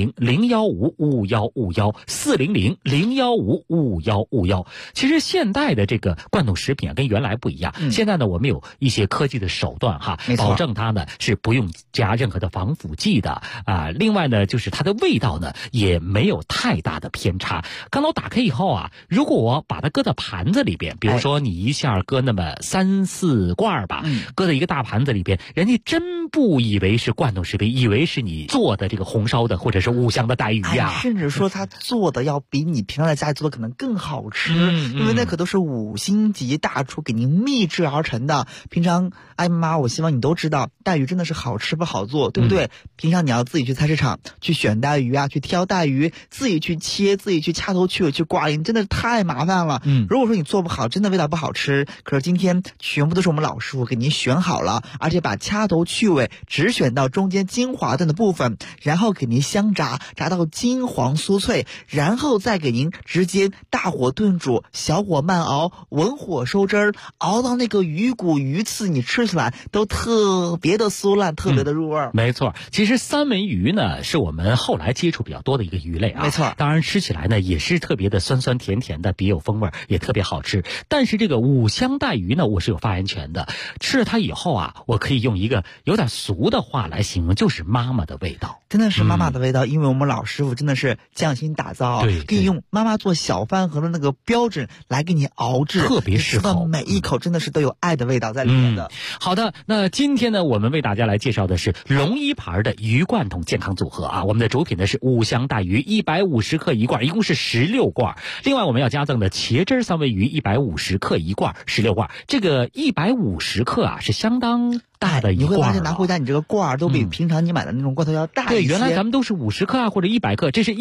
400-015-5151，400-015-5151。其实现代的这个罐头食品啊，跟原来不一样。现在呢，我们有一些科技的手段哈，保证它呢是不用加任何的防腐剂的啊。另外呢，就是它的味道呢也没有太大的偏差。刚才我打开以后啊，如果我把它搁到盘子里边，比如说你一下搁那么3-4罐吧，搁在一个大盘子里边，人家真不以为是罐头食品，以为是你做的这个红烧的或者是五香的带鱼呀， 甚至说他做的要比你平常在家里做的可能更好吃，因为那可都是5星级大厨给您秘制而成的。平常妈，我希望你都知道，带鱼真的是好吃不好做，对不对？平常你要自己去菜市场去选带鱼啊，去挑带鱼，自己去切，自己去掐头去尾去刮鳞，真的是太麻烦了。如果说你做不好，真的味道不好吃。可是今天全部都是我们老师傅给您选好了，而且把掐头去尾只选到中间精华段的部分，然后给您香炸，炸到金黄酥脆，然后再给您直接大火炖煮，小火慢熬，文火收汁儿，熬到那个鱼骨鱼刺，你吃起来都特别的酥烂，特别的入味。 没错，其实三文鱼呢是我们后来接触比较多的一个鱼类啊。 没错， 当然吃起来呢也是特别的酸酸甜甜的，别有风味，也特别好吃。但是这个五香带鱼呢，我是有发言权的。吃了它以后啊，我可以用一个有点俗的话来形容，就是妈妈的味道。 真的是妈妈的味道，因为我们老师傅真的是匠心打造，可以用妈妈做小饭盒的那个标准来给你熬制， 特别适合每一口真的是都有爱的味道在里面的。 好的，那今天呢，我们为大家来介绍的是龙一牌的鱼罐头健康组合啊。我们的主品呢是五香带鱼150克一罐，一共是16罐。另外我们要加赠的茄汁三文鱼150克一罐，16罐。这个150克啊是相当大的一罐， 你会发现拿回家你这个罐都比平常你买的那种罐头要大一些。 对，原来咱们都是50克啊或者100克，这是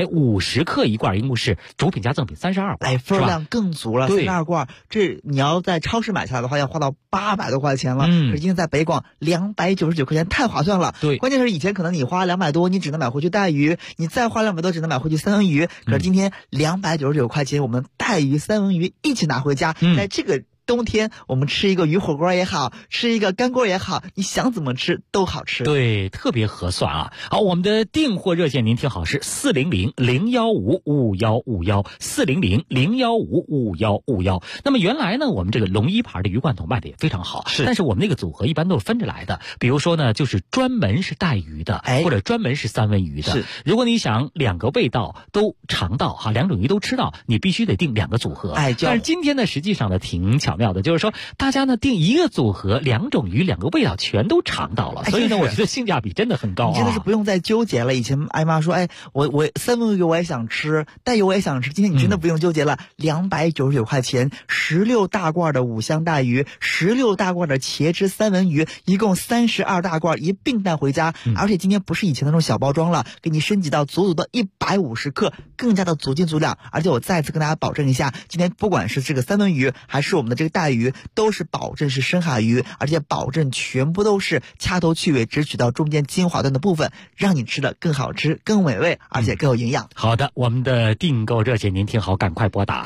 150克一罐，一共是主品加赠品32罐， 分量更足了。32罐，这你要在超市买下来的话，要花到800多块钱了。可是今天在北广299块钱，太划算了。 对， 关键是以前可能你花200多，你只能买回去带鱼，你再花200多只能买回去三文鱼。可是今天299块钱，我们带鱼三文鱼一起拿回家，在这个冬天我们吃一个鱼火锅也好，吃一个干锅也好，你想怎么吃都好吃。 对，特别合算啊。好，我们的订货热线您听好是400-015-5151，400-015-5151。那么原来呢，我们这个龙一牌的鱼罐头卖的也非常好，但是我们那个组合一般都是分着来的。比如说呢，就是专门是带鱼的，或者专门是三文鱼的。如果你想两个味道都尝到哈，两种鱼都吃到，你必须得订两个组合。但是今天呢，实际上呢挺巧妙的，就是说大家呢订一个组合，两种鱼两个味道全都尝到了，所以呢，我觉得性价比真的很高啊。 你真的是不用再纠结了。以前艾妈说，我三文鱼我也想吃，带鱼我也想吃，今天你真的不用纠结了，299块钱，16大罐的5香带鱼，16大罐的茄汁三文鱼，一共32大罐一并带回家。而且今天不是以前那种小包装了，给你升级到足足的150克，更加的足斤足两。而且我再次跟大家保证一下，今天不管是这个三文鱼还是我们的这个带鱼，都是保证是深海鱼，而且保证全部都是掐头去尾，只取到中间精华段的部分，让你吃的更好吃、更美味，而且更有营养。 好的，我们的订购热线您听好，赶快拨打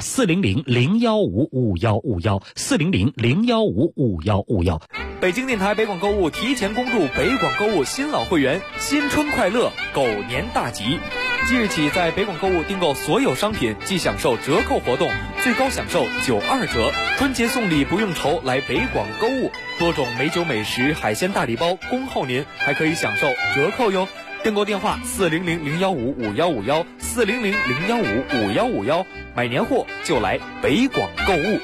400-015-5151，400-015-5151。 北京电台北广购物提前恭祝北广购物新老会员新春快乐，狗年大吉！即日起，在北广购物订购所有商品即享受折扣活动，最高享受92折。春节送礼不用愁，来北广购物，多种美酒美食、海鲜大礼包恭候您，还可以享受折扣哟。订购电话400-015-5151，400-015-5151，买年货就来北广购物。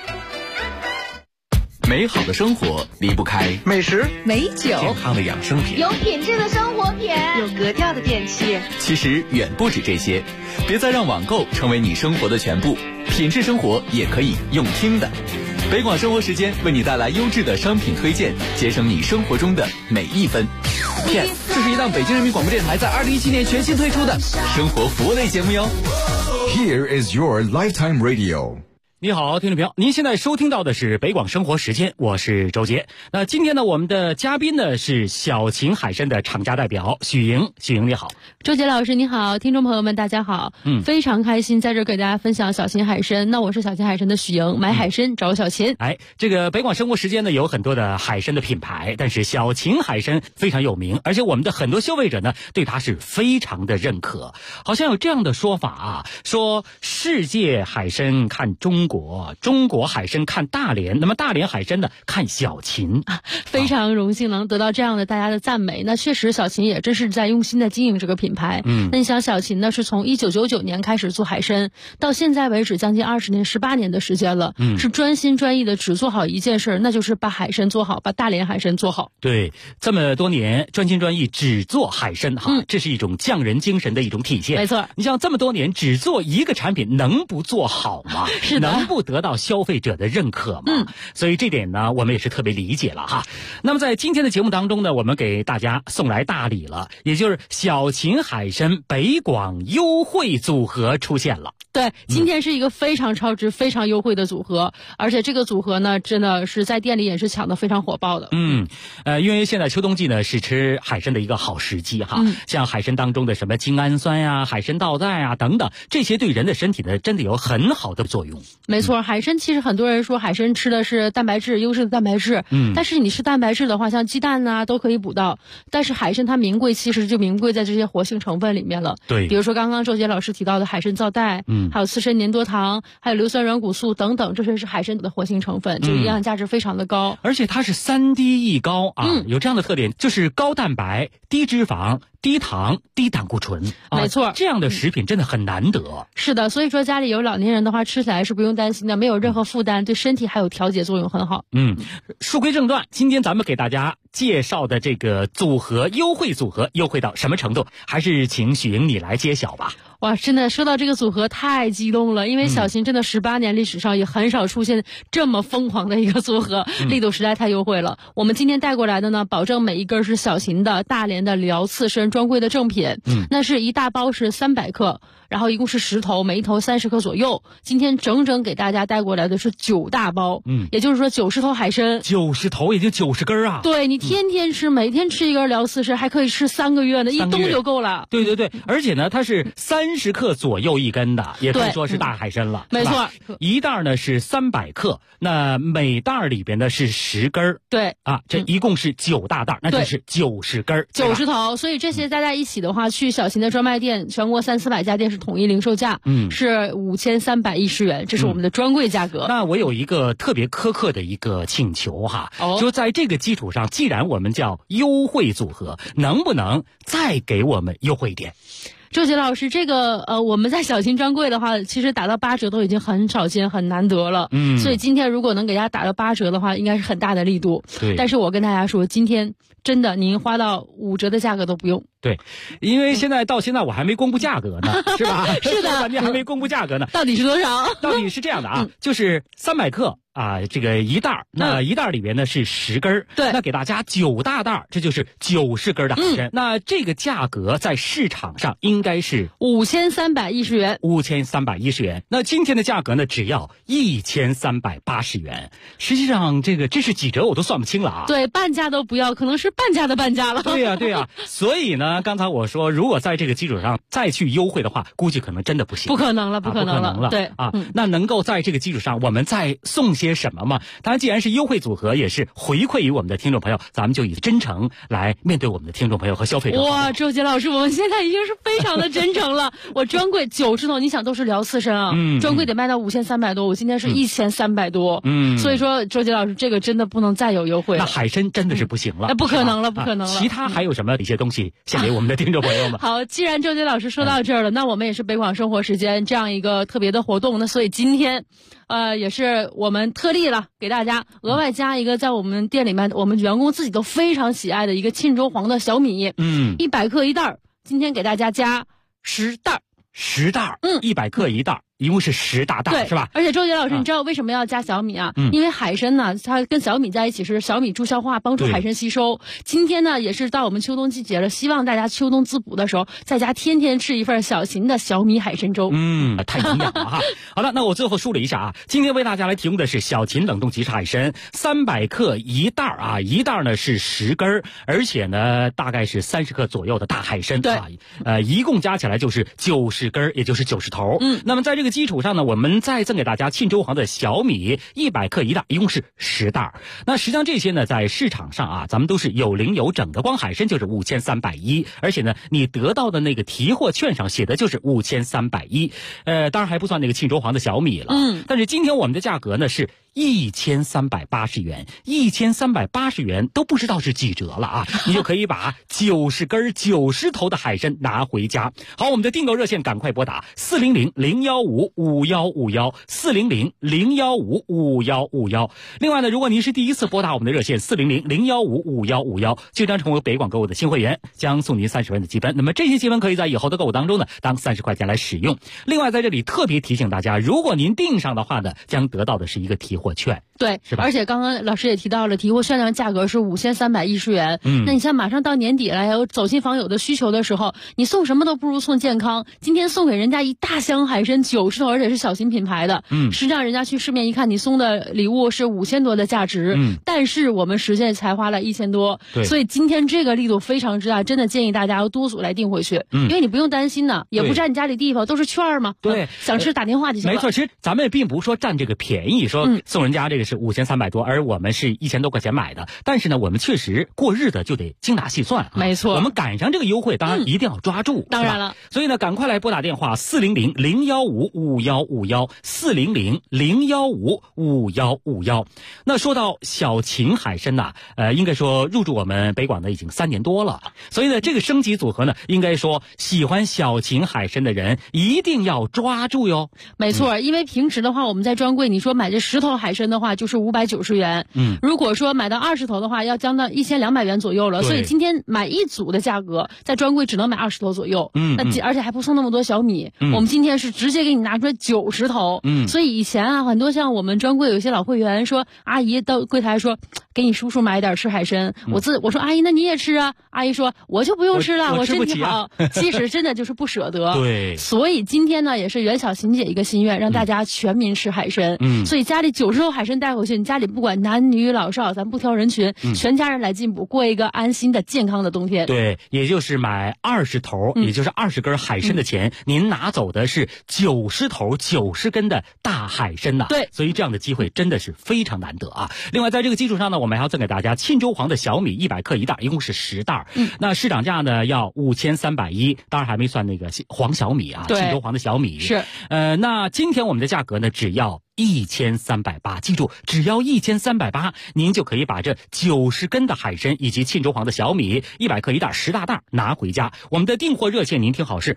美好的生活离不开美食、 美酒、 健康的养生品、 有品质的生活品、 有格调的电器。 其实远不止这些，别再让网购成为你生活的全部，品质生活也可以用听的。北广生活时间为你带来优质的商品推荐，节省你生活中的每一分。 这是一档北京人民广播电台在2017年全新推出的生活服务类节目哟。 Here is your lifetime radio。 你好，听众朋友，您现在收听到的是北广生活时间，我是周杰。那今天呢，我们的嘉宾呢是小秦海参的厂家代表许莹。许莹你好。 周杰老师你好，听众朋友们大家好。非常开心在这给大家分享小秦海参。那我是小秦海参的许莹，买海参找小秦。 这个北广生活时间呢有很多的海参的品牌，但是小秦海参非常有名，而且我们的很多消费者呢对它是非常的认可。好像有这样的说法啊，说世界海参看中国，中国海参看大连，那么大连海参呢看小秦。 非常荣幸能得到这样的大家的赞美。那确实小秦也真是在用心的经营这个品牌。那你想小秦呢是从1999年开始做海参，到现在为止将近20年18年的时间了。是专心专意的只做好一件事，那就是把海参做好，把大连海参做好。 对，这么多年专心专意只做海参这是一种匠人精神的一种体现。 没错， 你像这么多年只做一个产品，能不做好吗？ 是的， 能不得到消费者的认可吗？所以这点呢我们也是特别理解了哈。那么在今天的节目当中呢，我们给大家送来大礼了，也就是小秦海参北广优惠组合出现了。 对，今天是一个非常超值、非常优惠的组合，而且这个组合呢，真的是在店里也是抢得非常火爆的。 因为现在秋冬季呢是吃海参的一个好时机哈。像海参当中的什么精氨酸呀、海参皂苷啊等等，这些对人的身体呢真的有很好的作用。 没错，海参其实很多人说海参吃的是蛋白质，优质的蛋白质。但是你吃蛋白质的话，像鸡蛋啊都可以补到。但是海参它名贵，其实就名贵在这些活性成分里面了。 对， 比如说刚刚周杰老师提到的海参皂苷，还有刺参粘多糖，还有硫酸软骨素等等，这些是海参的活性成分，就营养价值非常的高。 而且它是3低一高啊，有这样的特点，就是高蛋白、低脂肪、低糖、低胆固醇。 没错， 这样的食品真的很难得。 是的，所以说家里有老年人的话，吃起来是不用担心的，没有任何负担，对身体还有调节作用很好。 书归正传，今天咱们给大家介绍的这个组合优惠组合优惠到什么程度，还是请许莹你来揭晓吧。 哇，真的说到这个组合太激动了，因为小秦真的18年历史上也很少出现这么疯狂的一个组合，力度实在太优惠了。我们今天带过来的呢，保证每一根是小秦的大连的辽刺参专柜的正品，那是一大包是300克， 然后一共是10头，每一头30克左右。今天整整给大家带过来的是9大包，也就是说90头海参 ，90头也就90根啊。 对，你天天吃，每天吃一根聊40，还可以吃3个月呢，一冬就够了。 对对对，而且呢，它是30克左右一根的，也可以说是大海参了。 没错， 一袋呢是300克，那每袋里边呢是10根。 对啊，这一共是9大袋，那就是90根 ，90头。所以这些加在一起的话，去小秦的专卖店，全国300-400家店是统一零售价，是5310元，这是我们的专柜价格。 那我有一个特别苛刻的一个请求哈，就在这个基础上，既然我们叫优惠组合，能不能再给我们优惠一点？ 周杰老师，这个我们在小秦专柜的话，其实打到8折都已经很少见、很难得了。所以今天如果能给大家打到8折的话，应该是很大的力度。 对。 但是我跟大家说，今天真的您花到5折的价格都不用。 对，因为到现在我还没公布价格呢，是吧？ 是的， 你还没公布价格呢。 到底是多少？ 到底是这样的啊，就是300克啊，这个一袋，那一袋里边呢是10根， 对， 那给大家9大袋，这就是90根的海参。那这个价格在市场上应该是 5310元 ，5310元。那今天的价格呢，只要1380元。实际上这是几折我都算不清了啊。 对，半价都不要，可能是半价的半价了。 对呀，对呀。所以呢，刚才我说，如果在这个基础上再去优惠的话，估计可能真的不行。 不可能了，不可能了。对啊，那能够在这个基础上，我们再送些什么吗？当然，既然是优惠组合，也是回馈于我们的听众朋友，咱们就以真诚来面对我们的听众朋友和消费者。 哇，周杰老师，我们现在已经是非常的真诚了。我专柜90头，你想都是聊刺参啊，专柜得卖到5300多，我今天是1300多。所以说周杰老师，这个真的不能再有优惠了。 那海参真的是不行了， 那不可能了，不可能了。 其他还有什么一些东西献给我们的听众朋友们？ 好，既然周杰老师说到这儿了，那我们也是北广生活时间这样一个特别的活动，那所以今天也是我们特例了，给大家额外加一个在我们店里面我们员工自己都非常喜爱的一个沁州黄的小米，100克一袋，今天给大家加10袋 ，10袋，100克一袋。一共是10大袋，是吧？ 而且周杰老师，你知道为什么要加小米啊？因为海参呢，它跟小米在一起是小米助消化，帮助海参吸收。今天呢，也是到我们秋冬季节了，希望大家秋冬滋补的时候，在家天天吃一份小秦的小米海参粥。 太营养了哈。好了，那我最后梳理一下啊，今天为大家来提供的是小秦冷冻即食海参，300克一袋啊，一袋呢是10根，而且呢大概是30克左右的大海参啊，一共加起来就是90根，也就是90头。那么在这个基础上呢，我们再赠给大家沁州黄的小米100克一袋，一共是10袋。那实际上这些呢，在市场上啊，咱们都是有零有整的，光海参就是5310，而且呢，你得到的那个提货券上写的就是5310，当然还不算那个沁州黄的小米了。但是今天我们的价格呢是1380元，1380元都不知道是几折了啊！你就可以把90根90头的海参拿回家。好，我们的订购热线赶快拨打400-015-5151，400-015-5151。另外呢，如果您是第一次拨打我们的热线400-015-5151，就将成为北广购物的新会员，将送您30元的积分。那么这些积分可以在以后的购物当中呢，当30块钱来使用。另外在这里特别提醒大家，如果您订上的话呢，将得到的是一个提货券。 对， 是吧？ 而且刚刚老师也提到了，提货券的价格是5310元。那你像马上到年底了，还有走亲访友的需求的时候，你送什么都不如送健康。今天送给人家一大箱海参90头，而且是小型品牌的。实际上人家去市面一看，你送的礼物是5000多的价值，但是我们实际才花了1000多。所以今天这个力度非常之大，真的建议大家要多组来订回去，因为你不用担心呢，也不占你家里地方，都是券嘛。 对， 想吃打电话就行了。 没错，其实咱们并不是说占这个便宜，说送人家这个是5300多，而我们是1000多块钱买的。但是呢，我们确实过日子就得精打细算。 没错， 我们赶上这个优惠，当然一定要抓住。 当然了， 所以呢，赶快来拨打电话400-015-5151，400-015-5151。那说到小秦海参呐，应该说入驻我们北广呢已经3年多了。所以呢，这个升级组合呢，应该说喜欢小秦海参的人一定要抓住哟。 没错，因为平时的话，我们在专柜，你说买这10头海参的话，就是590元。如果说买到20头的话，要将到1200元左右了。所以今天买一组的价格，在专柜只能买20头左右。而且还不送那么多小米。我们今天是直接给你拿出来90头。所以以前啊，很多像我们专柜有一些老会员说，阿姨到柜台说， 给你叔叔买点吃海参。我说阿姨，那你也吃啊？阿姨说我就不用吃了，我身体好。其实真的就是不舍得。 对。 所以今天呢，也是袁小琴姐一个心愿，让大家全民吃海参。所以家里90头海参带回去，你家里不管男女老少，咱不挑人群，全家人来进补，过一个安心的健康的冬天。 对，也就是买20头，也就是20根海参的钱，您拿走的是90头90根的大海参呐。 对， 所以这样的机会真的是非常难得啊。另外，在这个基础上呢，我们还要赠给大家沁州黄的小米100克1袋，一共是10袋。那市场价呢要5310，当然还没算那个黄小米啊，沁州黄的小米是。 那今天我们的价格呢，只要1380，记住，只要1380，您就可以把这90根的海参以及沁州黄的小米100克1袋10大袋拿回家。我们的订货热线您听好是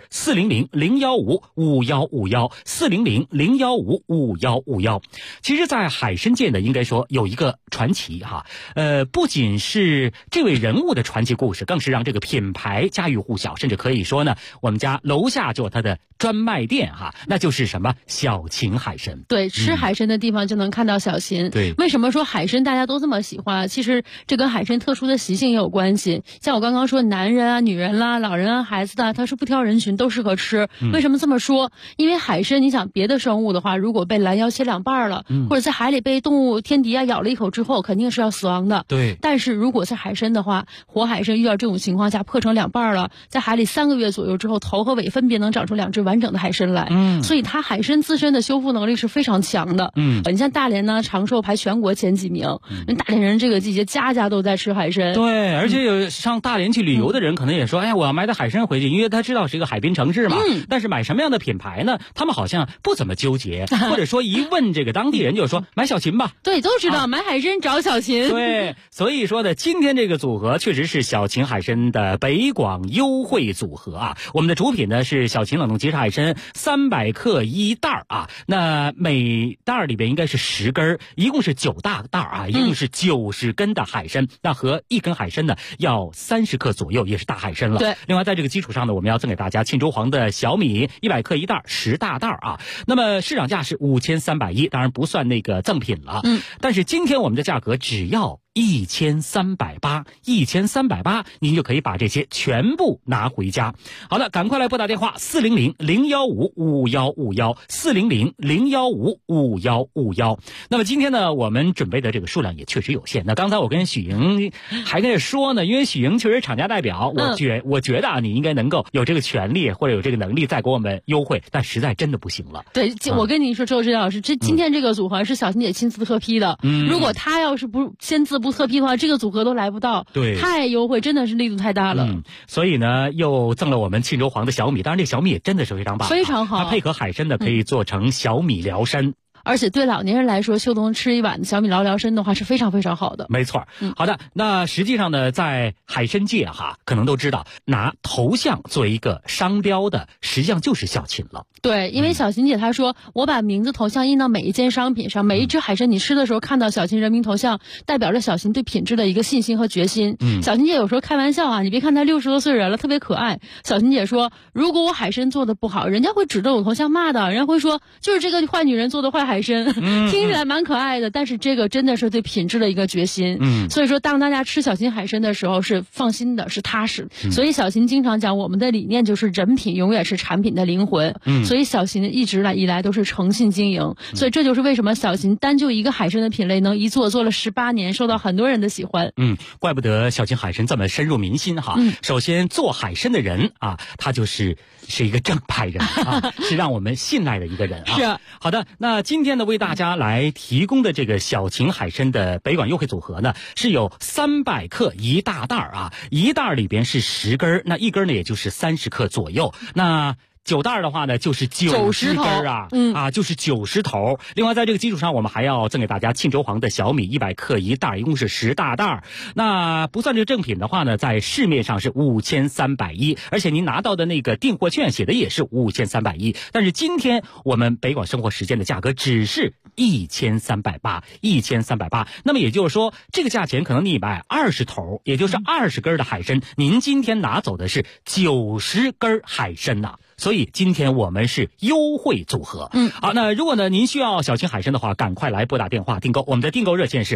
400-015-5151，400-015-5151。其实在海参界呢，应该说有一个传奇哈，不仅是这位人物的传奇故事，更是让这个品牌家喻户晓，甚至可以说呢，我们家楼下就有它的专卖店哈，那就是什么小秦海参。 对，吃海参的地方就能看到小秦。 对， 为什么说海参大家都这么喜欢？其实这跟海参特殊的习性也有关系。像我刚刚说，男人啊、女人啦、老人啊、孩子的，他是不挑人群，都适合吃。为什么这么说？因为海参，你想别的生物的话，如果被拦腰切2半了，或者在海里被动物天敌啊咬了一口之后，肯定是要死亡的。 对。 但是如果是海参的话，活海参遇到这种情况下破成2半了，在海里3个月左右之后，头和尾分别能长出2只完整的海参来。所以它海参自身的修复能力是非常强的。你像大连呢，长寿排全国前几名。大连人这个季节家家都在吃海参。 对，而且有上大连去旅游的人可能也说，哎呀，我要买点海参回去，因为他知道是一个海滨城市嘛。但是买什么样的品牌呢？他们好像不怎么纠结，或者说一问这个当地人就说买小秦吧。 对，都知道买海参找小秦。 对，所以说呢，今天这个组合确实是小秦海参的北广优惠组合啊。我们的主品呢是小秦冷冻即食海参300克1袋啊，那每袋里边应该是10根，一共是9大袋啊，一共是90根的海参。那和1根海参呢要30克左右，也是大海参了。 对。 另外在这个基础上呢，我们要赠给大家沁州黄的小米100克1袋10大袋啊。那么市场价是5310，当然不算那个赠品了。但是今天我们的价格只要1380，1380，您就可以把这些全部拿回家。好的，赶快来拨打电话400-015-5151，400-015-5151。那么今天呢，我们准备的这个数量也确实有限。那刚才我跟许莹还跟着说呢，因为许莹确实厂家代表，我觉得啊，你应该能够有这个权利或者有这个能力再给我们优惠，但实在真的不行了。 对，我跟你说，周志老师，今天这个组合是小秦姐亲自特批的。如果他要是不签字不特批的话，这个组合都来不到。 对， 太优惠，真的是力度太大了。 所以呢，又赠了我们沁州黄的小米，当然这小米也真的是非常棒， 非常好。 它配合海参呢，可以做成小米疗参。 而且对老年人来说，秋冬吃一碗小米疗参的话是非常非常好的。 没错。好的，那实际上呢，在海参界哈，可能都知道拿头像作为一个商标的，实际上就是小秦了。 对，因为小秦姐她说，我把名字头像印到每一件商品上，每一只海参你吃的时候看到小秦人名头像，代表着小秦对品质的一个信心和决心。小秦姐有时候开玩笑啊，你别看她60多岁人了，特别可爱。小秦姐说，如果我海参做的不好，人家会指着我头像骂的，人家会说就是这个坏女人做的坏海参。听起来蛮可爱的，但是这个真的是对品质的一个决心。所以说当大家吃小秦海参的时候是放心的，是踏实。所以小秦经常讲，我们的理念就是人品永远是产品的灵魂。所以小秦一直以来都是诚信经营。所以这就是为什么小秦单就一个海参的品类能一做了18年，受到很多人的喜欢。 怪不得小秦海参这么深入民心哈。首先做海参的人啊，他是一个正派人啊，是让我们信赖的一个人啊。 是。 好的，那今天呢为大家来提供的这个小秦海参的北广优惠组合呢，是有300克1大袋啊，一袋里边是10根，那一根呢也就是30克左右。那9袋的话呢，就是90根啊，就是90头。另外，在这个基础上，我们还要赠给大家沁州黄的小米100克1袋，一共是10大袋。那不算这个正品的话呢，在市面上是5310，而且您拿到的那个订货券写的也是5310。但是今天我们北广生活时间的价格只是1380，1380。那么也就是说，这个价钱可能你买20头，也就是20根的海参，您今天拿走的是90根海参呐。 所以今天我们是优惠组合。好，那如果呢您需要小秦海参的话，赶快来拨打电话订购。我们的订购热线是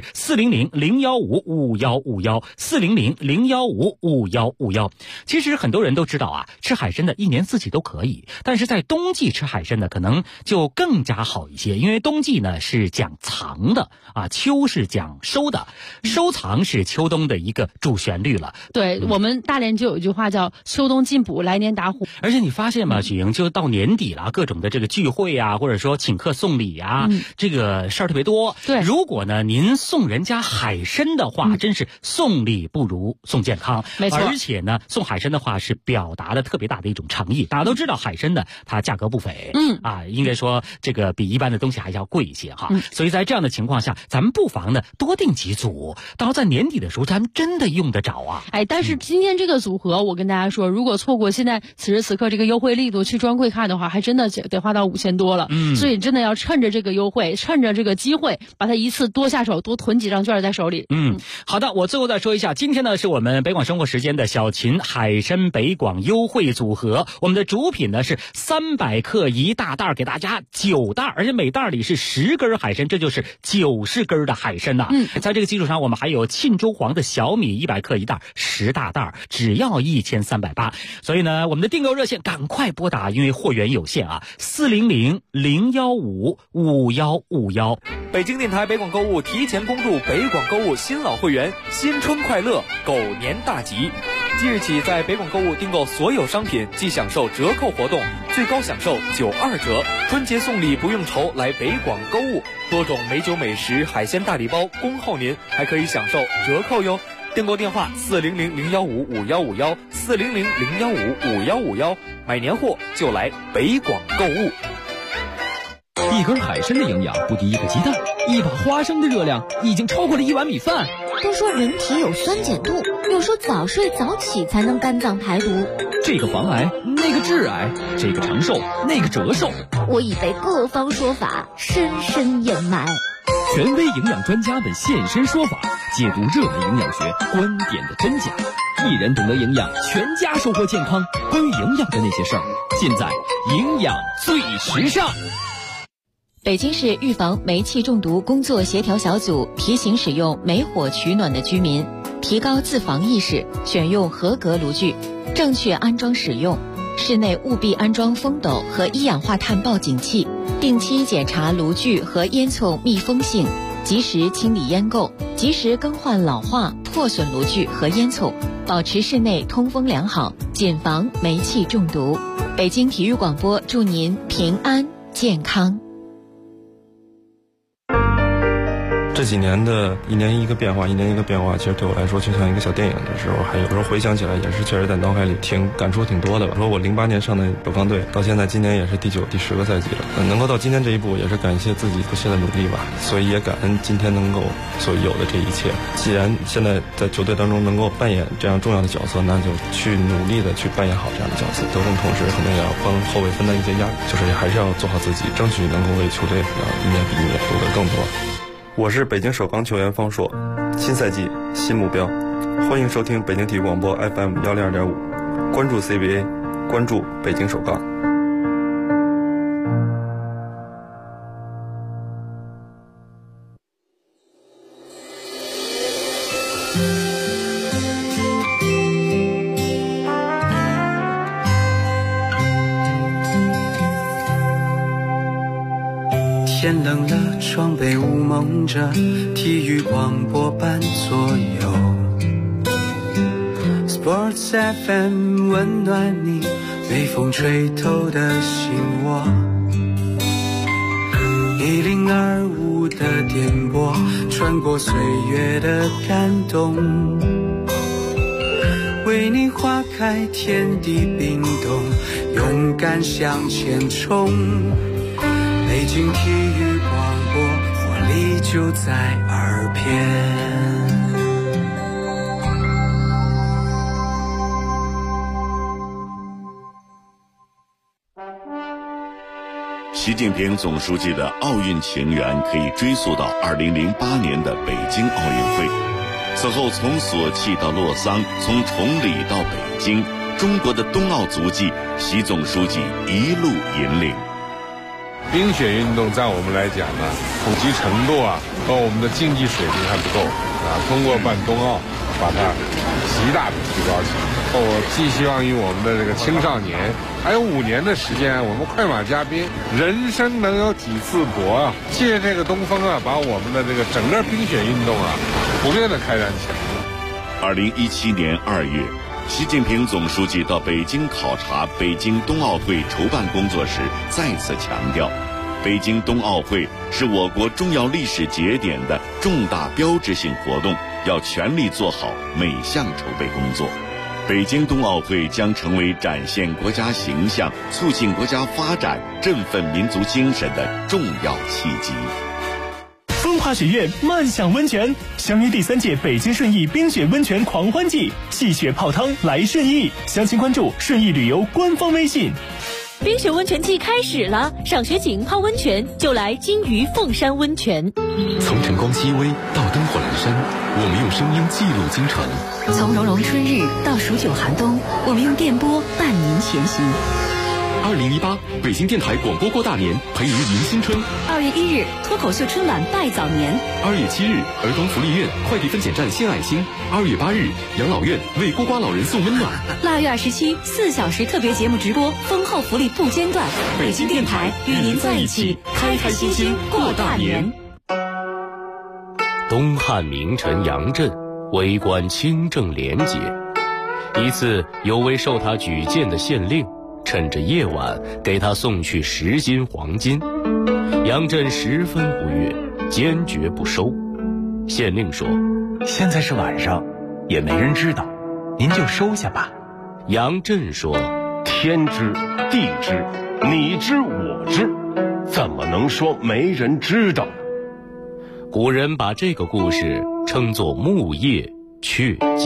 400-015-5151，400-015-5151。其实很多人都知道啊，吃海参的一年四季都可以，但是在冬季吃海参呢，可能就更加好一些，因为冬季呢是讲藏的啊，秋是讲收的，收藏是秋冬的一个主旋律了。 对，我们大连就有一句话叫秋冬进补，来年打虎。 而且你发现吗，许莹，就到年底了，各种的这个聚会啊，或者说请客送礼啊，这个事儿特别多。 对， 如果呢您送人家海参的话，真是送礼不如送健康。 没错， 而且呢送海参的话是表达了特别大的一种诚意。大家都知道海参呢它价格不菲，应该说这个比一般的东西还要贵一些哈。所以在这样的情况下，咱们不妨呢多订几组，到在年底的时候咱们真的用得着啊。 但是今天这个组合我跟大家说，如果错过现在此时此刻这个优惠力度去专柜看的话，还真的得花到5000多了。所以真的要趁着这个优惠，趁着这个机会，把它一次多下手，多囤几张券在手里。 好的，我最后再说一下，今天呢是我们北广生活时间的小秦海参北广优惠组合，我们的主品呢是300克一大袋，给大家9袋，而且每袋里是10根海参，这就是90根的海参呐。在这个基础上，我们还有沁州黄的小米100克一袋，10大袋，只要1380。所以呢，我们的订购热线赶快拨打，因为货源有限啊，400-015-5151。 北京电台北广购物提前恭祝北广购物新老会员新春快乐，狗年大吉！即日起，在北广购物订购所有商品即享受折扣活动，最高享受92折。春节送礼不用愁，来北广购物，多种美酒美食、海鲜大礼包恭候您，还可以享受折扣哟。订购电话400-015-5151，400-015-5151，买年货就来北广购物。 一根海参的营养不敌一个鸡蛋，一把花生的热量已经超过了1碗米饭。 都说人体有酸碱度，又说早睡早起才能肝脏排毒。 这个防癌，那个致癌，这个长寿，那个折寿。 我已被各方说法深深掩埋。 权威营养专家们现身说法，解读热门营养学观点的真假。一人懂得营养，全家收获健康。关于营养的那些事儿，尽在营养最时尚。 北京市预防煤气中毒工作协调小组提醒使用煤火取暖的居民提高自防意识，选用合格炉具，正确安装使用。室内务必安装风斗和一氧化碳报警器，定期检查炉具和烟囱密封性，及时清理烟垢，及时更换老化破损炉具和烟囱，保持室内通风良好，谨防煤气中毒。北京体育广播祝您平安健康。 这几年的一年一个变化，其实对我来说就像一个小电影的时候，还有时候回想起来也是确实在脑海里感触挺多的吧。说我08年上的北方队，到现在今年也是第9、第10个赛季了，能够到今天这一步，也是感谢自己不懈的努力吧。所以也感恩今天能够所有的这一切。既然现在在球队当中能够扮演这样重要的角色，那就去努力的去扮演好这样的角色。得分同时肯定也要帮后卫分担一些压力，就是还是要做好自己，争取能够为球队一年比一年夺得更多。我是北京首钢球员方硕，新赛季新目标，欢迎收听北京体育广播 FM 102.5，关注 CBA， 关注北京首钢。 天冷了，窗被雾蒙着，体育广播伴左右。Sports FM 温暖你，被风吹透的心窝。1025的电波，穿过岁月的感动，为你花开，天地冰冻，勇敢向前冲。北京体育广播，活力就在耳边。 习近平总书记的奥运情缘可以追溯到2008年的北京奥运会。此后从索契到洛桑，从崇礼到北京，中国的冬奥足迹习总书记一路引领。 冰雪运动在我们来讲呢，普及程度和我们的竞技水平还不够通过办冬奥，把它极大的提高起来。我寄希望于我们的这个青少年，还有5年的时间，我们快马加鞭，人生能有几次搏借这个东风把我们的这个整个冰雪运动普遍的开展起来。 2017年2月，习近平总书记到北京考察北京冬奥会筹办工作时，再次强调，北京冬奥会是我国重要历史节点的重大标志性活动，要全力做好每项筹备工作。北京冬奥会将成为展现国家形象、促进国家发展、振奋民族精神的重要契机。 风华雪苑漫享温泉，响应第3届北京顺义冰雪温泉狂欢季，戏雪泡汤来顺义，详情关注顺义旅游官方微信。 冰雪温泉季开始了，赏雪景泡温泉就来金鱼凤山温泉。 从晨光熹微到灯火阑珊，我们用声音记录京城； 从融融春日到数九寒冬，我们用电波伴您前行。 2018北京电台广播过大年，陪您迎新春。 2月1日脱口秀春晚拜早年。 2月7日儿童福利院快递分拣站献爱心。2月8日养老院为孤寡老人送温暖。 腊月27 4小时特别节目直播，丰厚福利不间断。北京电台与您在一起，开开心心过大年。 东汉名臣杨震为官清正廉洁，一次有位受他举荐的县令趁着夜晚给他送去10斤黄金，杨震十分不悦，坚决不收。县令说：“ 现在是晚上，也没人知道，您就收下吧。” 杨震说：“ 天知地知，你知我知，怎么能说没人知道呢？” 古人把这个故事称作木叶雀金。